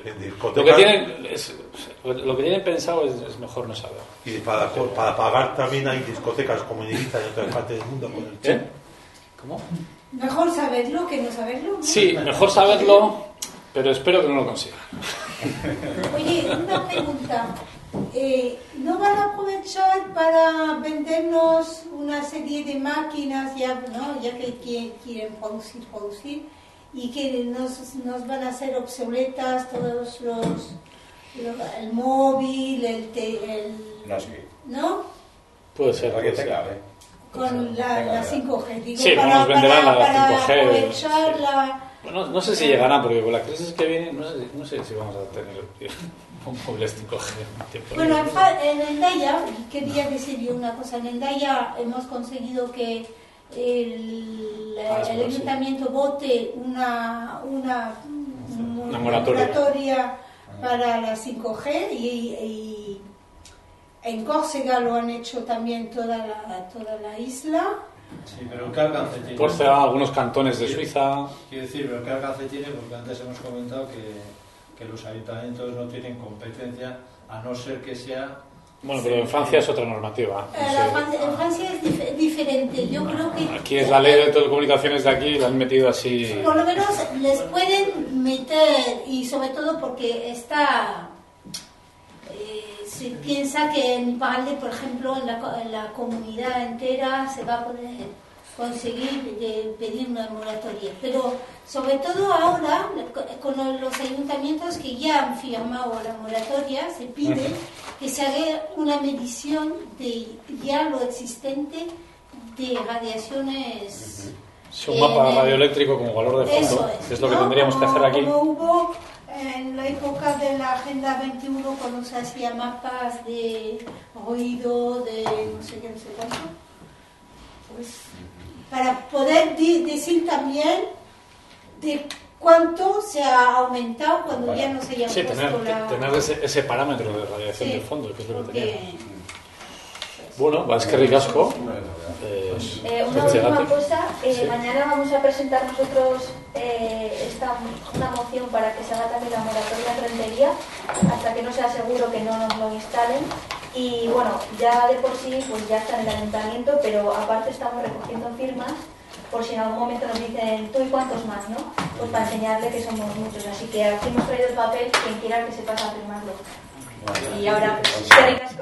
Lo que tienen pensado es mejor no saber. Y para pagar también hay discotecas como en Ibiza y en otras partes del mundo con el chip. ¿Cómo? Mejor saberlo que no saberlo, ¿no? Sí, mejor saberlo, pero espero que no lo consiga. Oye, una pregunta. ¿No van a aprovechar para vendernos una serie de máquinas ya que quieren producir y que nos van a hacer obsoletas todos el móvil, ¿no? Puede ser. Con la 5G, digo, sí, nos venderán la 5G. Aprovechar bueno, no sé si llegarán, porque con la crisis que viene, no sé si vamos a tener un móviles 5G. Bueno, en Hendaya, quería decir yo una cosa, en Hendaya hemos conseguido que el ayuntamiento vote una moratoria para la 5G y en Córcega lo han hecho también toda la isla Sí, pero ¿qué alcance tiene? Córcega, algunos cantones de Suiza. Quiero decir, pero ¿qué alcance tiene? Porque antes hemos comentado que los ayuntamientos no tienen competencia, a no ser que sea... Bueno, pero en Francia es otra normativa. En Francia es diferente. Yo creo que... Aquí es la ley de telecomunicaciones de aquí y la han metido así... Por lo menos les pueden meter, y sobre todo porque se piensa que en Valde, por ejemplo, en la comunidad entera se va a poder conseguir pedir una moratoria. Pero sobre todo ahora, con los ayuntamientos que ya han firmado la moratoria, se pide que se haga una medición de ya lo existente de radiaciones. Es un mapa radioeléctrico como valor de fondo, que es lo que tendríamos que hacer aquí. Como hubo en la época de la Agenda 21, cuando se hacía mapas de ruido, de no sé qué, no sé cuánto, pues para poder decir también de cuánto se ha aumentado cuando ya no se haya puesto tener ese parámetro de radiación del fondo, que es lo que tenía. Bueno, es que ricasco. Una última cosa, mañana vamos a presentar nosotros una moción para que se haga también la moratoria de rentería hasta que no sea seguro que no nos lo instalen. Y bueno, ya de por sí pues ya está en el ayuntamiento, pero aparte estamos recogiendo firmas por si en algún momento nos dicen tú y cuántos más, ¿no? Pues para enseñarle que somos muchos. Así que aquí hemos traído el papel, quien quiera que se pase a firmarlo. Y ahora, pues,